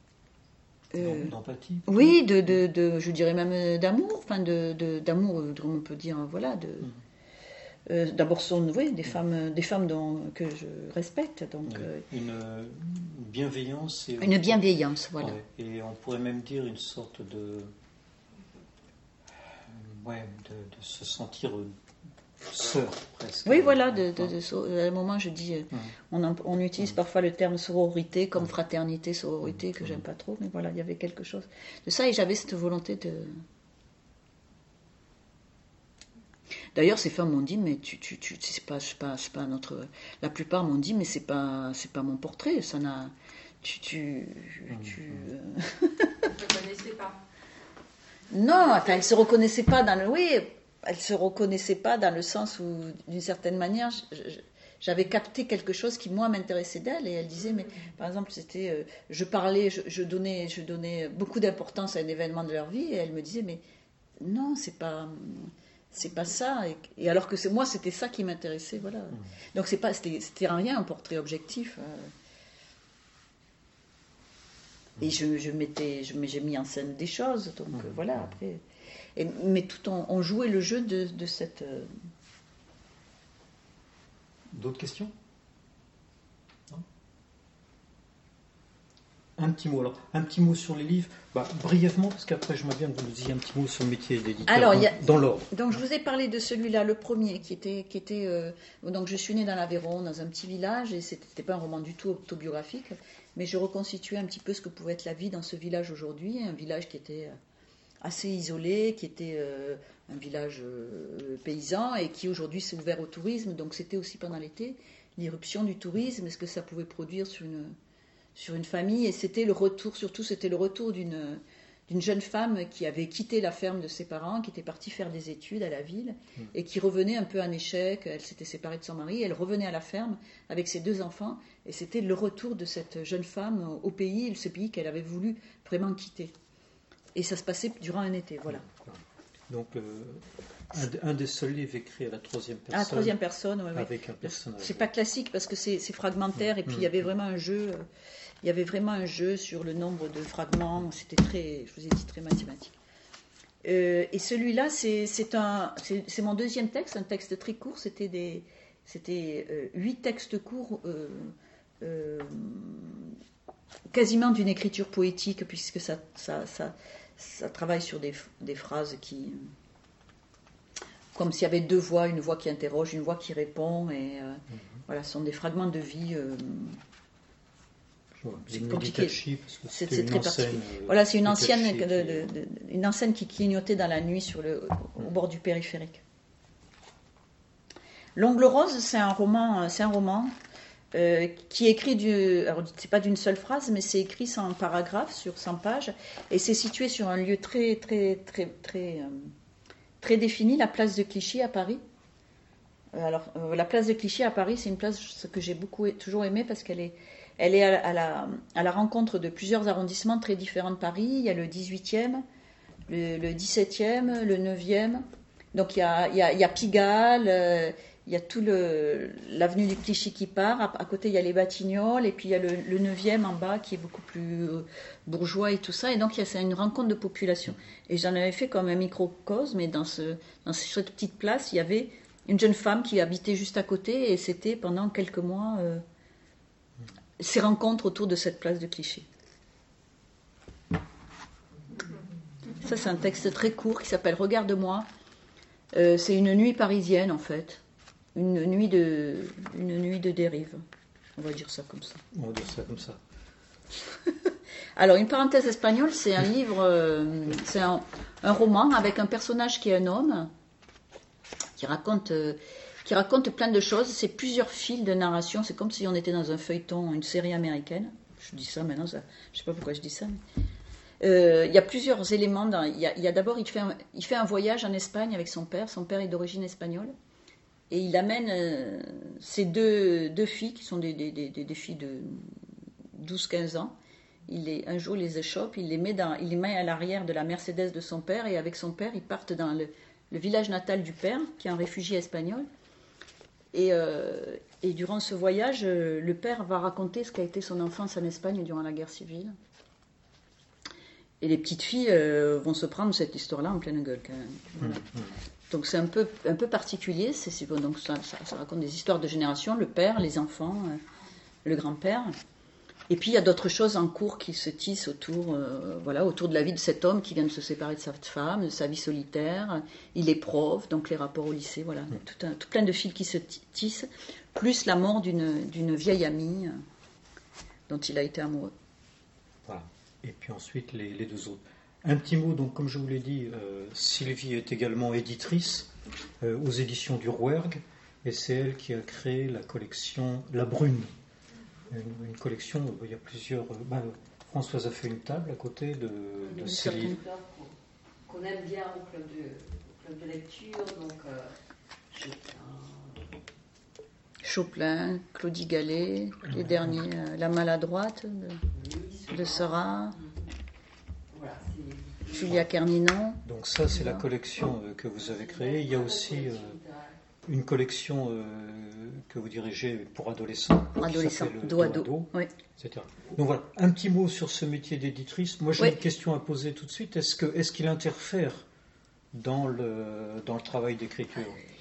Euh, d'empathie. Oui, de, de, de, je dirais même d'amour, enfin de, de, d'amour, on peut dire, voilà. De, mmh. euh, d'abord, sont, oui, des mmh. femmes, des femmes dont, que je respecte. Donc, oui. euh, une, une bienveillance. Et une bienveillance, voilà. Ouais, et on pourrait même dire une sorte de. Ouais, de, de se sentir sœur, presque. Oui, voilà, de, de, de, de, à un moment, je dis, mmh. on, on utilise mmh. parfois le terme sororité comme fraternité, sororité, que mmh. j'aime pas trop, mais voilà, il y avait quelque chose de ça, et j'avais cette volonté de... D'ailleurs, ces femmes m'ont dit, mais tu, tu, tu c'est pas, c'est pas, c'est pas notre... La plupart m'ont dit, mais c'est pas, c'est pas mon portrait, ça n'a... Tu... tu, mmh. tu... Vous ne connaissez pas. Non, enfin, elle se reconnaissait pas dans le... Oui, elle se reconnaissait pas dans le sens où, d'une certaine manière, je- je- j'avais capté quelque chose qui, moi, m'intéressait d'elle. Et elle disait, mais par exemple, c'était... euh, je parlais, je, je donnais, je donnais beaucoup d'importance à un événement de leur vie. Et elle me disait, mais non, c'est pas... C'est pas ça. Et, et alors que c'est, moi, c'était ça qui m'intéressait. Voilà. Donc, c'est pas, c'était, c'était rien un portrait objectif. euh. Et je, je m'étais, je, j'ai mis en scène des choses. Donc, euh, voilà, après... Et, mais tout en, on jouait le jeu de, de cette... euh, D'autres questions? Non. Un petit mot. Alors, un petit mot sur les livres. Bah, brièvement, parce qu'après, je m'aime bien que vous nous disiez un petit mot sur le métier d'éditeur. Alors, dans, il y a- dans l'ordre. Donc je vous ai parlé de celui-là, le premier, qui était... Qui était euh, donc je suis née dans l'Aveyron, dans un petit village, et c'était c'était pas un roman du tout autobiographique, mais je reconstituais un petit peu ce que pouvait être la vie dans ce village aujourd'hui, un village qui était... euh, assez isolé, qui était euh, un village euh, paysan et qui aujourd'hui s'est ouvert au tourisme. Donc c'était aussi pendant l'été l'irruption du tourisme, ce que ça pouvait produire sur une, sur une famille. Et c'était le retour, surtout c'était le retour d'une, d'une jeune femme qui avait quitté la ferme de ses parents, qui était partie faire des études à la ville et qui revenait un peu en échec. Elle s'était séparée de son mari, elle revenait à la ferme avec ses deux enfants et c'était le retour de cette jeune femme au pays, ce pays qu'elle avait voulu vraiment quitter. Et ça se passait durant un été, voilà. Donc, euh, un, un des seuls livres écrits à la troisième personne. À la troisième personne, ouais, ouais. Avec un personnage. C'est pas classique parce que c'est, c'est fragmentaire et puis il y avait vraiment un jeu. euh, Il y avait vraiment un jeu sur le nombre de fragments. C'était très, je vous ai dit, très mathématique. Euh, et celui-là, c'est, c'est un, c'est, c'est mon deuxième texte, un texte très court. C'était des, c'était euh, huit textes courts. Euh, euh, quasiment d'une écriture poétique puisque ça, ça, ça, ça travaille sur des, des phrases qui, comme s'il y avait deux voix, une voix qui interroge, une voix qui répond, et euh, mm-hmm. voilà, ce sont des fragments de vie. Euh, c'est compliqué. Parce que c'est, c'est c'est une très enseigne, particulier. Voilà, c'est une ancienne, qui... de, de, de, une enseigne qui clignotait dans la nuit sur le, au bord du périphérique. L'Ongle rose, c'est un roman, c'est un roman. Euh, qui est écrit du, alors c'est pas d'une seule phrase, mais c'est écrit sans paragraphe sur cent pages, et c'est situé sur un lieu très très très très euh, très défini, la place de Clichy à Paris. Euh, alors euh, la place de Clichy à Paris, c'est une place ce que j'ai beaucoup toujours aimé parce qu'elle est elle est à, à la à la rencontre de plusieurs arrondissements très différents de Paris. Il y a le dix-huitième, le, le dix-septième, le neuvième. Donc il y a il y a, il y a Pigalle. Euh, Il y a tout le, l'avenue du Clichy qui part. À, à côté, il y a les Batignolles. Et puis, il y a le, le neuvième en bas qui est beaucoup plus euh, bourgeois et tout ça. Et donc, il y a, c'est une rencontre de population. Et j'en avais fait comme un microcosme. Mais dans, ce, dans cette petite place, il y avait une jeune femme qui habitait juste à côté. Et c'était pendant quelques mois euh, ces rencontres autour de cette place de Clichy. Ça, c'est un texte très court qui s'appelle « Regarde-moi ». Euh, c'est une nuit parisienne, en fait. Une nuit de, une nuit de dérive. On va dire ça comme ça. On va dire ça comme ça. Alors, une parenthèse espagnole, c'est un livre, euh, c'est un, un roman avec un personnage qui est un homme, qui raconte, euh, qui raconte plein de choses. C'est plusieurs fils de narration. C'est comme si on était dans un feuilleton, une série américaine. Je dis ça maintenant, ça, je ne sais pas pourquoi je dis ça. Mais... Euh, il y a plusieurs éléments. Dans, il, y a, il y a d'abord, il fait, un, il fait un voyage en Espagne avec son père. Son père est d'origine espagnole. Et il amène euh, ses deux, deux filles, qui sont des, des, des, des filles de douze quinze ans. Il les, un jour, il les échoppe, il les, met dans, il les met à l'arrière de la Mercedes de son père. Et avec son père, ils partent dans le, le village natal du père, qui est un réfugié espagnol. Et, euh, et durant ce voyage, le père va raconter ce qu'a été son enfance en Espagne durant la guerre civile. Et les petites filles euh, vont se prendre cette histoire-là en pleine gueule, quand même. Voilà. Mmh, mmh. Donc c'est un peu, un peu particulier. C'est, c'est, donc ça, ça, ça raconte des histoires de génération, le père, les enfants, euh, le grand-père. Et puis il y a d'autres choses en cours qui se tissent autour, euh, voilà, autour de la vie de cet homme qui vient de se séparer de sa femme, de sa vie solitaire. Il est prof, donc les rapports au lycée, voilà. Mmh. Tout, un, tout plein de fils qui se tissent, plus la mort d'une, d'une vieille amie euh, dont il a été amoureux. Voilà. Et puis ensuite les, les deux autres. Un petit mot, donc comme je vous l'ai dit, euh, Sylvie est également éditrice euh, aux éditions du Rouergue, et c'est elle qui a créé la collection La Brune. Une, une collection où il y a plusieurs... Euh, ben, Françoise a fait une table à côté de, de ces livres. qu'on aime bien au club de, au club de lecture, donc euh, Chopin. Chopin, Claudie Gallet, les derniers, euh, La Maladroite de, Oui, de Seurat, voilà, c'est... Julia Kerninon. Donc ça, c'est la collection euh, que vous avez créée. Il y a aussi euh, une collection euh, que vous dirigez pour adolescents. Pour qui adolescents, s'appelle dos à dos. dos, Oui. et cetera. Donc voilà, un petit mot sur ce métier d'éditrice. Moi, j'ai Oui. une question à poser tout de suite. Est-ce que, est-ce qu'il interfère dans le, dans le travail d'écriture?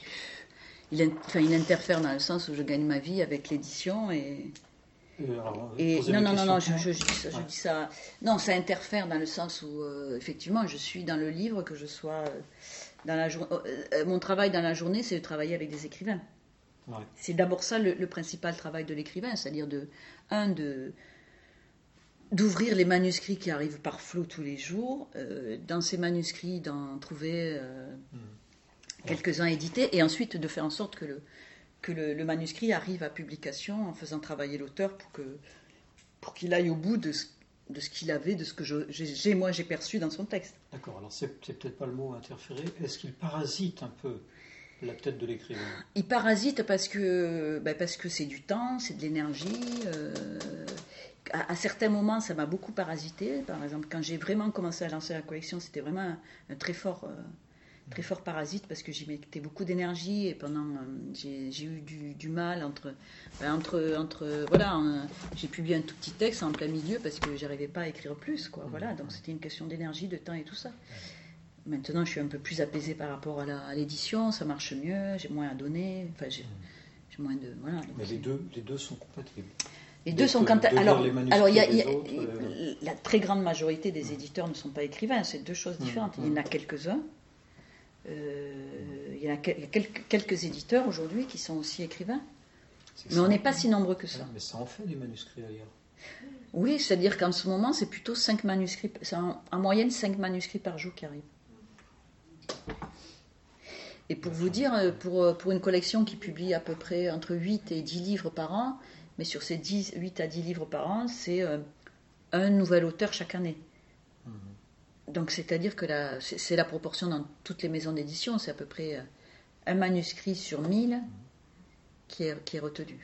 Il, in- enfin, il interfère dans le sens où je gagne ma vie avec l'édition et... Euh, alors, Et posez non, la non, non, non, question. je, je, je dis ça, je Ouais. dis ça. Non, ça interfère dans le sens où, euh, effectivement, je suis dans le livre, que je sois euh, dans la journée. Mon travail dans la journée, c'est de travailler avec des écrivains. Ouais. C'est d'abord ça le, le principal travail de l'écrivain, c'est-à-dire de, un, de d'ouvrir les manuscrits qui arrivent par flot tous les jours, euh, dans ces manuscrits d'en trouver euh, Mm. quelques-uns édités, et ensuite de faire en sorte que le que le, le manuscrit arrive à publication en faisant travailler l'auteur pour que pour qu'il aille au bout de ce, de ce qu'il avait, de ce que je, j'ai, j'ai- moi j'ai perçu dans son texte. D'accord, alors c'est, c'est peut-être pas le mot interférer. Est-ce qu'il parasite un peu la tête de l'écrivain? Il parasite parce que ben parce que c'est du temps, c'est de l'énergie. euh, à, à certains moments, ça m'a beaucoup parasité. Par exemple, quand j'ai vraiment commencé à lancer la collection, c'était vraiment un, un très fort, euh, très fort parasite parce que j'y mettais beaucoup d'énergie et pendant euh, j'ai, j'ai eu du, du mal entre, ben, entre, entre voilà, un- j'ai publié un tout petit texte en plein milieu parce que j'arrivais pas à écrire plus, quoi. Voilà, donc c'était une question d'énergie, de temps et tout ça. Maintenant, je suis un peu plus apaisée par rapport à, la, à l'édition, ça marche mieux, j'ai moins à donner, enfin j'ai, j'ai moins de voilà. donc Mais c'est- les deux, les deux sont compatibles. les de- deux sont de- quant à... de lire Alors, les manuscrits alors il y a, il y a- des autres, euh. la très grande majorité des éditeurs ne sont pas écrivains, c'est deux choses différentes. Mmh, Il y en a quelques-uns. Euh, il y en a quel- il y a quelques, quelques éditeurs aujourd'hui qui sont aussi écrivains, C'est mais ça. on n'est pas si nombreux que ça. Voilà, mais ça en fait des manuscrits à lire. Oui, c'est-à-dire qu'en ce moment, c'est plutôt cinq manuscrits, c'est en, en moyenne cinq manuscrits par jour qui arrivent. Et pour vous dire, euh, pour, pour une collection qui publie à peu près entre huit et dix livres par an, mais sur ces dix, huit à dix livres par an, c'est euh, un nouvel auteur chaque année. Donc c'est-à-dire que la, c'est, c'est la proportion dans toutes les maisons d'édition, c'est à peu près euh, un manuscrit sur mille qui est, qui est retenu.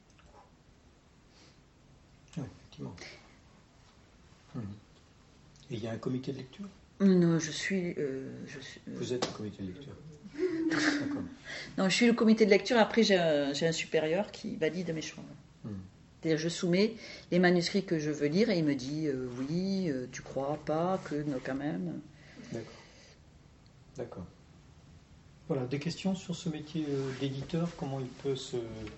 Oui, effectivement. Mhm. Et il y a un comité de lecture? Non, je suis... euh, je suis euh, Vous êtes le comité de lecture? D'accord. non, je suis le comité de lecture, après j'ai un, j'ai un supérieur qui valide mes choix. Mhm. C'est-à-dire, je soumets les manuscrits que je veux lire et il me dit euh, oui, euh, tu crois pas, que non, quand même. D'accord. D'accord. Voilà, des questions sur ce métier euh, d'éditeur, comment il peut se...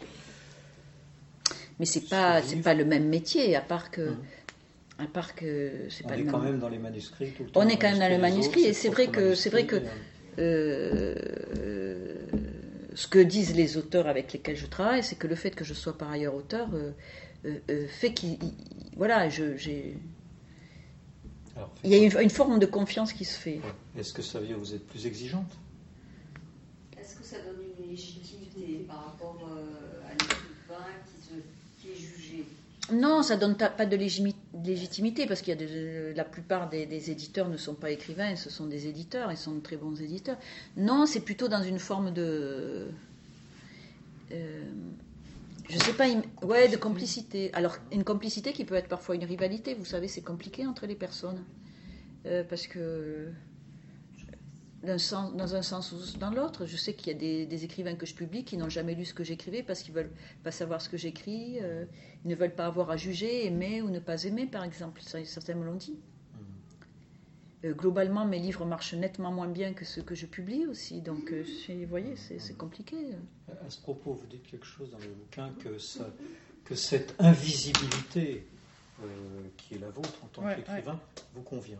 Mais c'est pas, Ce c'est livre. pas le même métier, à part que, Mhm. à part que c'est On pas est le quand même. même dans les manuscrits tout le On temps. est quand même dans le des manuscrit, autres, et c'est ses vrai propres que- c'est vrai manuscrits, que- Euh, euh, ce que disent les auteurs avec lesquels je travaille, c'est que le fait que je sois par ailleurs auteur euh, euh, euh, fait qu'il, il- voilà, je, j'ai, Alors, il y a une, une forme de confiance qui se fait. ouais. Est-ce que ça veut dire que vous êtes plus exigeante? Est-ce que ça donne une légitimité par rapport euh, à l'écrivain qui, se, qui est jugé? Non, ça donne ta- pas de légimi- de légitimité parce qu'il y a de- la plupart des, des éditeurs ne sont pas écrivains, ce sont des éditeurs, ils sont de très bons éditeurs. Non, c'est plutôt dans une forme de, euh, je sais pas, im- ouais, de complicité. Alors une complicité qui peut être parfois une rivalité. Vous savez, c'est compliqué entre les personnes Euh, parce que d'un sens- dans un sens ou dans l'autre, je sais qu'il y a des, des écrivains que je publie qui n'ont jamais lu ce que j'écrivais parce qu'ils veulent pas savoir ce que j'écris, euh, ils ne veulent pas avoir à juger, aimer ou ne pas aimer, par exemple. Ça, certains me l'ont dit. Euh, globalement, mes livres marchent nettement moins bien que ceux que je publie aussi, donc euh, c'est- vous voyez, c'est, c'est compliqué. À ce propos, vous dites quelque chose dans le bouquin que, ça, que cette invisibilité euh, qui est la vôtre en tant Ouais, qu'écrivain vous convient.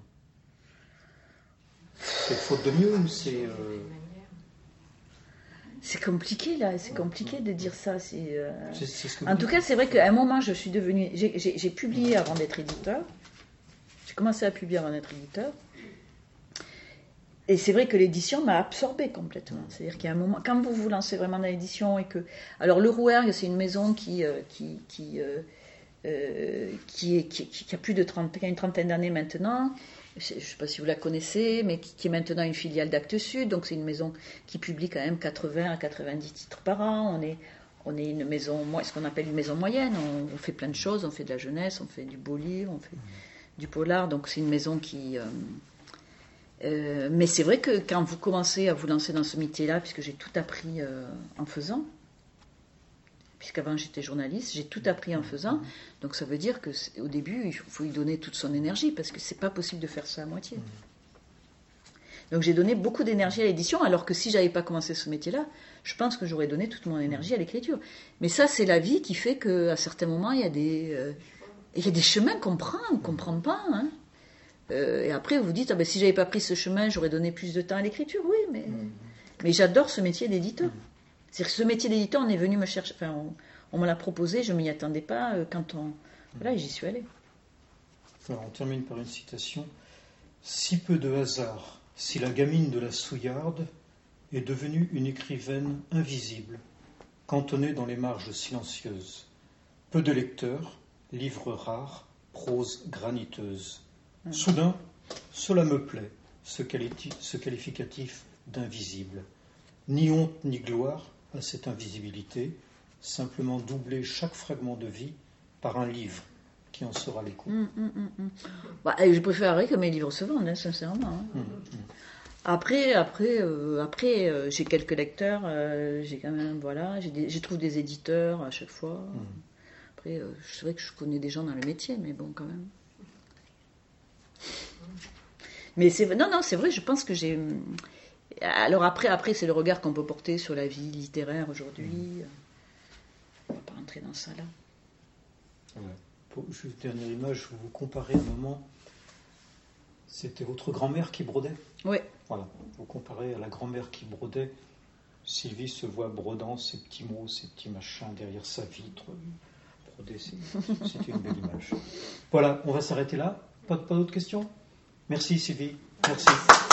C'est faute de mieux ou c'est... euh, C'est compliqué là, c'est compliqué de dire ça. C'est, euh, c'est- c'est ce que En vous tout dites. cas, c'est vrai qu'à un moment, je suis devenue. J'ai, j'ai- j'ai publié avant d'être éditeur. J'ai commencé à publier avant d'être éditeur. Et c'est vrai que l'édition m'a absorbée complètement. C'est-à-dire qu'il y a un moment, quand vous vous lancez vraiment dans l'édition et que. Alors, le Rouergue, c'est une maison qui, euh, qui, qui, euh, euh, qui, est, qui, qui a plus de trente, qui a une trentaine d'années maintenant. Je ne sais pas si vous la connaissez, mais qui, qui est maintenant une filiale d'Actes Sud. Donc c'est une maison qui publie quand même quatre-vingts à quatre-vingt-dix titres par an. On est, on est une maison, ce qu'on appelle une maison moyenne. On, on fait plein de choses. On fait de la jeunesse, on fait du beau livre, on fait du polar. Donc c'est une maison qui... Euh, euh, mais c'est vrai que quand vous commencez à vous lancer dans ce métier-là, puisque j'ai tout appris euh, en faisant, puisqu'avant j'étais journaliste, j'ai tout appris en faisant, donc ça veut dire qu'au début, il faut y donner toute son énergie, parce que c'est pas possible de faire ça à moitié. Donc j'ai donné beaucoup d'énergie à l'édition, alors que si j'avais pas commencé ce métier-là, je pense que j'aurais donné toute mon énergie à l'écriture. Mais ça, c'est la vie qui fait qu'à certains moments, il y a des, euh, il y a des chemins qu'on prend, qu'on prend pas, hein. Euh, et après, vous vous dites, ah ben, si j'avais pas pris ce chemin, j'aurais donné plus de temps à l'écriture. Oui, mais, mmh. mais j'adore ce métier d'éditeur. Mmh. C'est-à-dire que ce métier d'éditeur, on est venu me chercher, enfin, on, on me l'a proposé, je m'y attendais pas. Euh, quand on, mmh. voilà, j'y suis allée. Alors, on termine par une citation. Si peu de hasard, si la gamine de la Souillarde est devenue une écrivaine invisible, cantonnée dans les marges silencieuses, peu de lecteurs, livres rares, prose graniteuse. Soudain, cela me plaît, ce, quali- ce qualificatif d'invisible. Ni honte ni gloire à cette invisibilité, simplement doubler chaque fragment de vie par un livre qui en sera l'écho. Mmh, mmh, mmh. Bah, je préférerais que mes livres se vendent, hein, sincèrement. Hein. Mmh, mmh. Après, après, euh, après euh, j'ai quelques lecteurs, euh, j'ai quand même, voilà, j'ai, des, j'ai trouvé des éditeurs à chaque fois. Mmh. Après, euh, c'est vrai que je connais des gens dans le métier, mais bon, quand même. Mais c'est non non c'est vrai, je pense que j'ai alors après après c'est le regard qu'on peut porter sur la vie littéraire aujourd'hui. Mmh. On va pas rentrer dans ça là. Ouais. Pour, juste dernière image, vous vous comparez un moment. C'était votre grand-mère qui brodait. Oui. Voilà. Vous comparez à la grand-mère qui brodait. Sylvie se voit brodant ces petits mots, ces petits machins derrière sa vitre. Broder, c'est, c'était une belle image. Voilà, on va s'arrêter là. Pas, pas d'autres questions ? Merci Sylvie. Merci.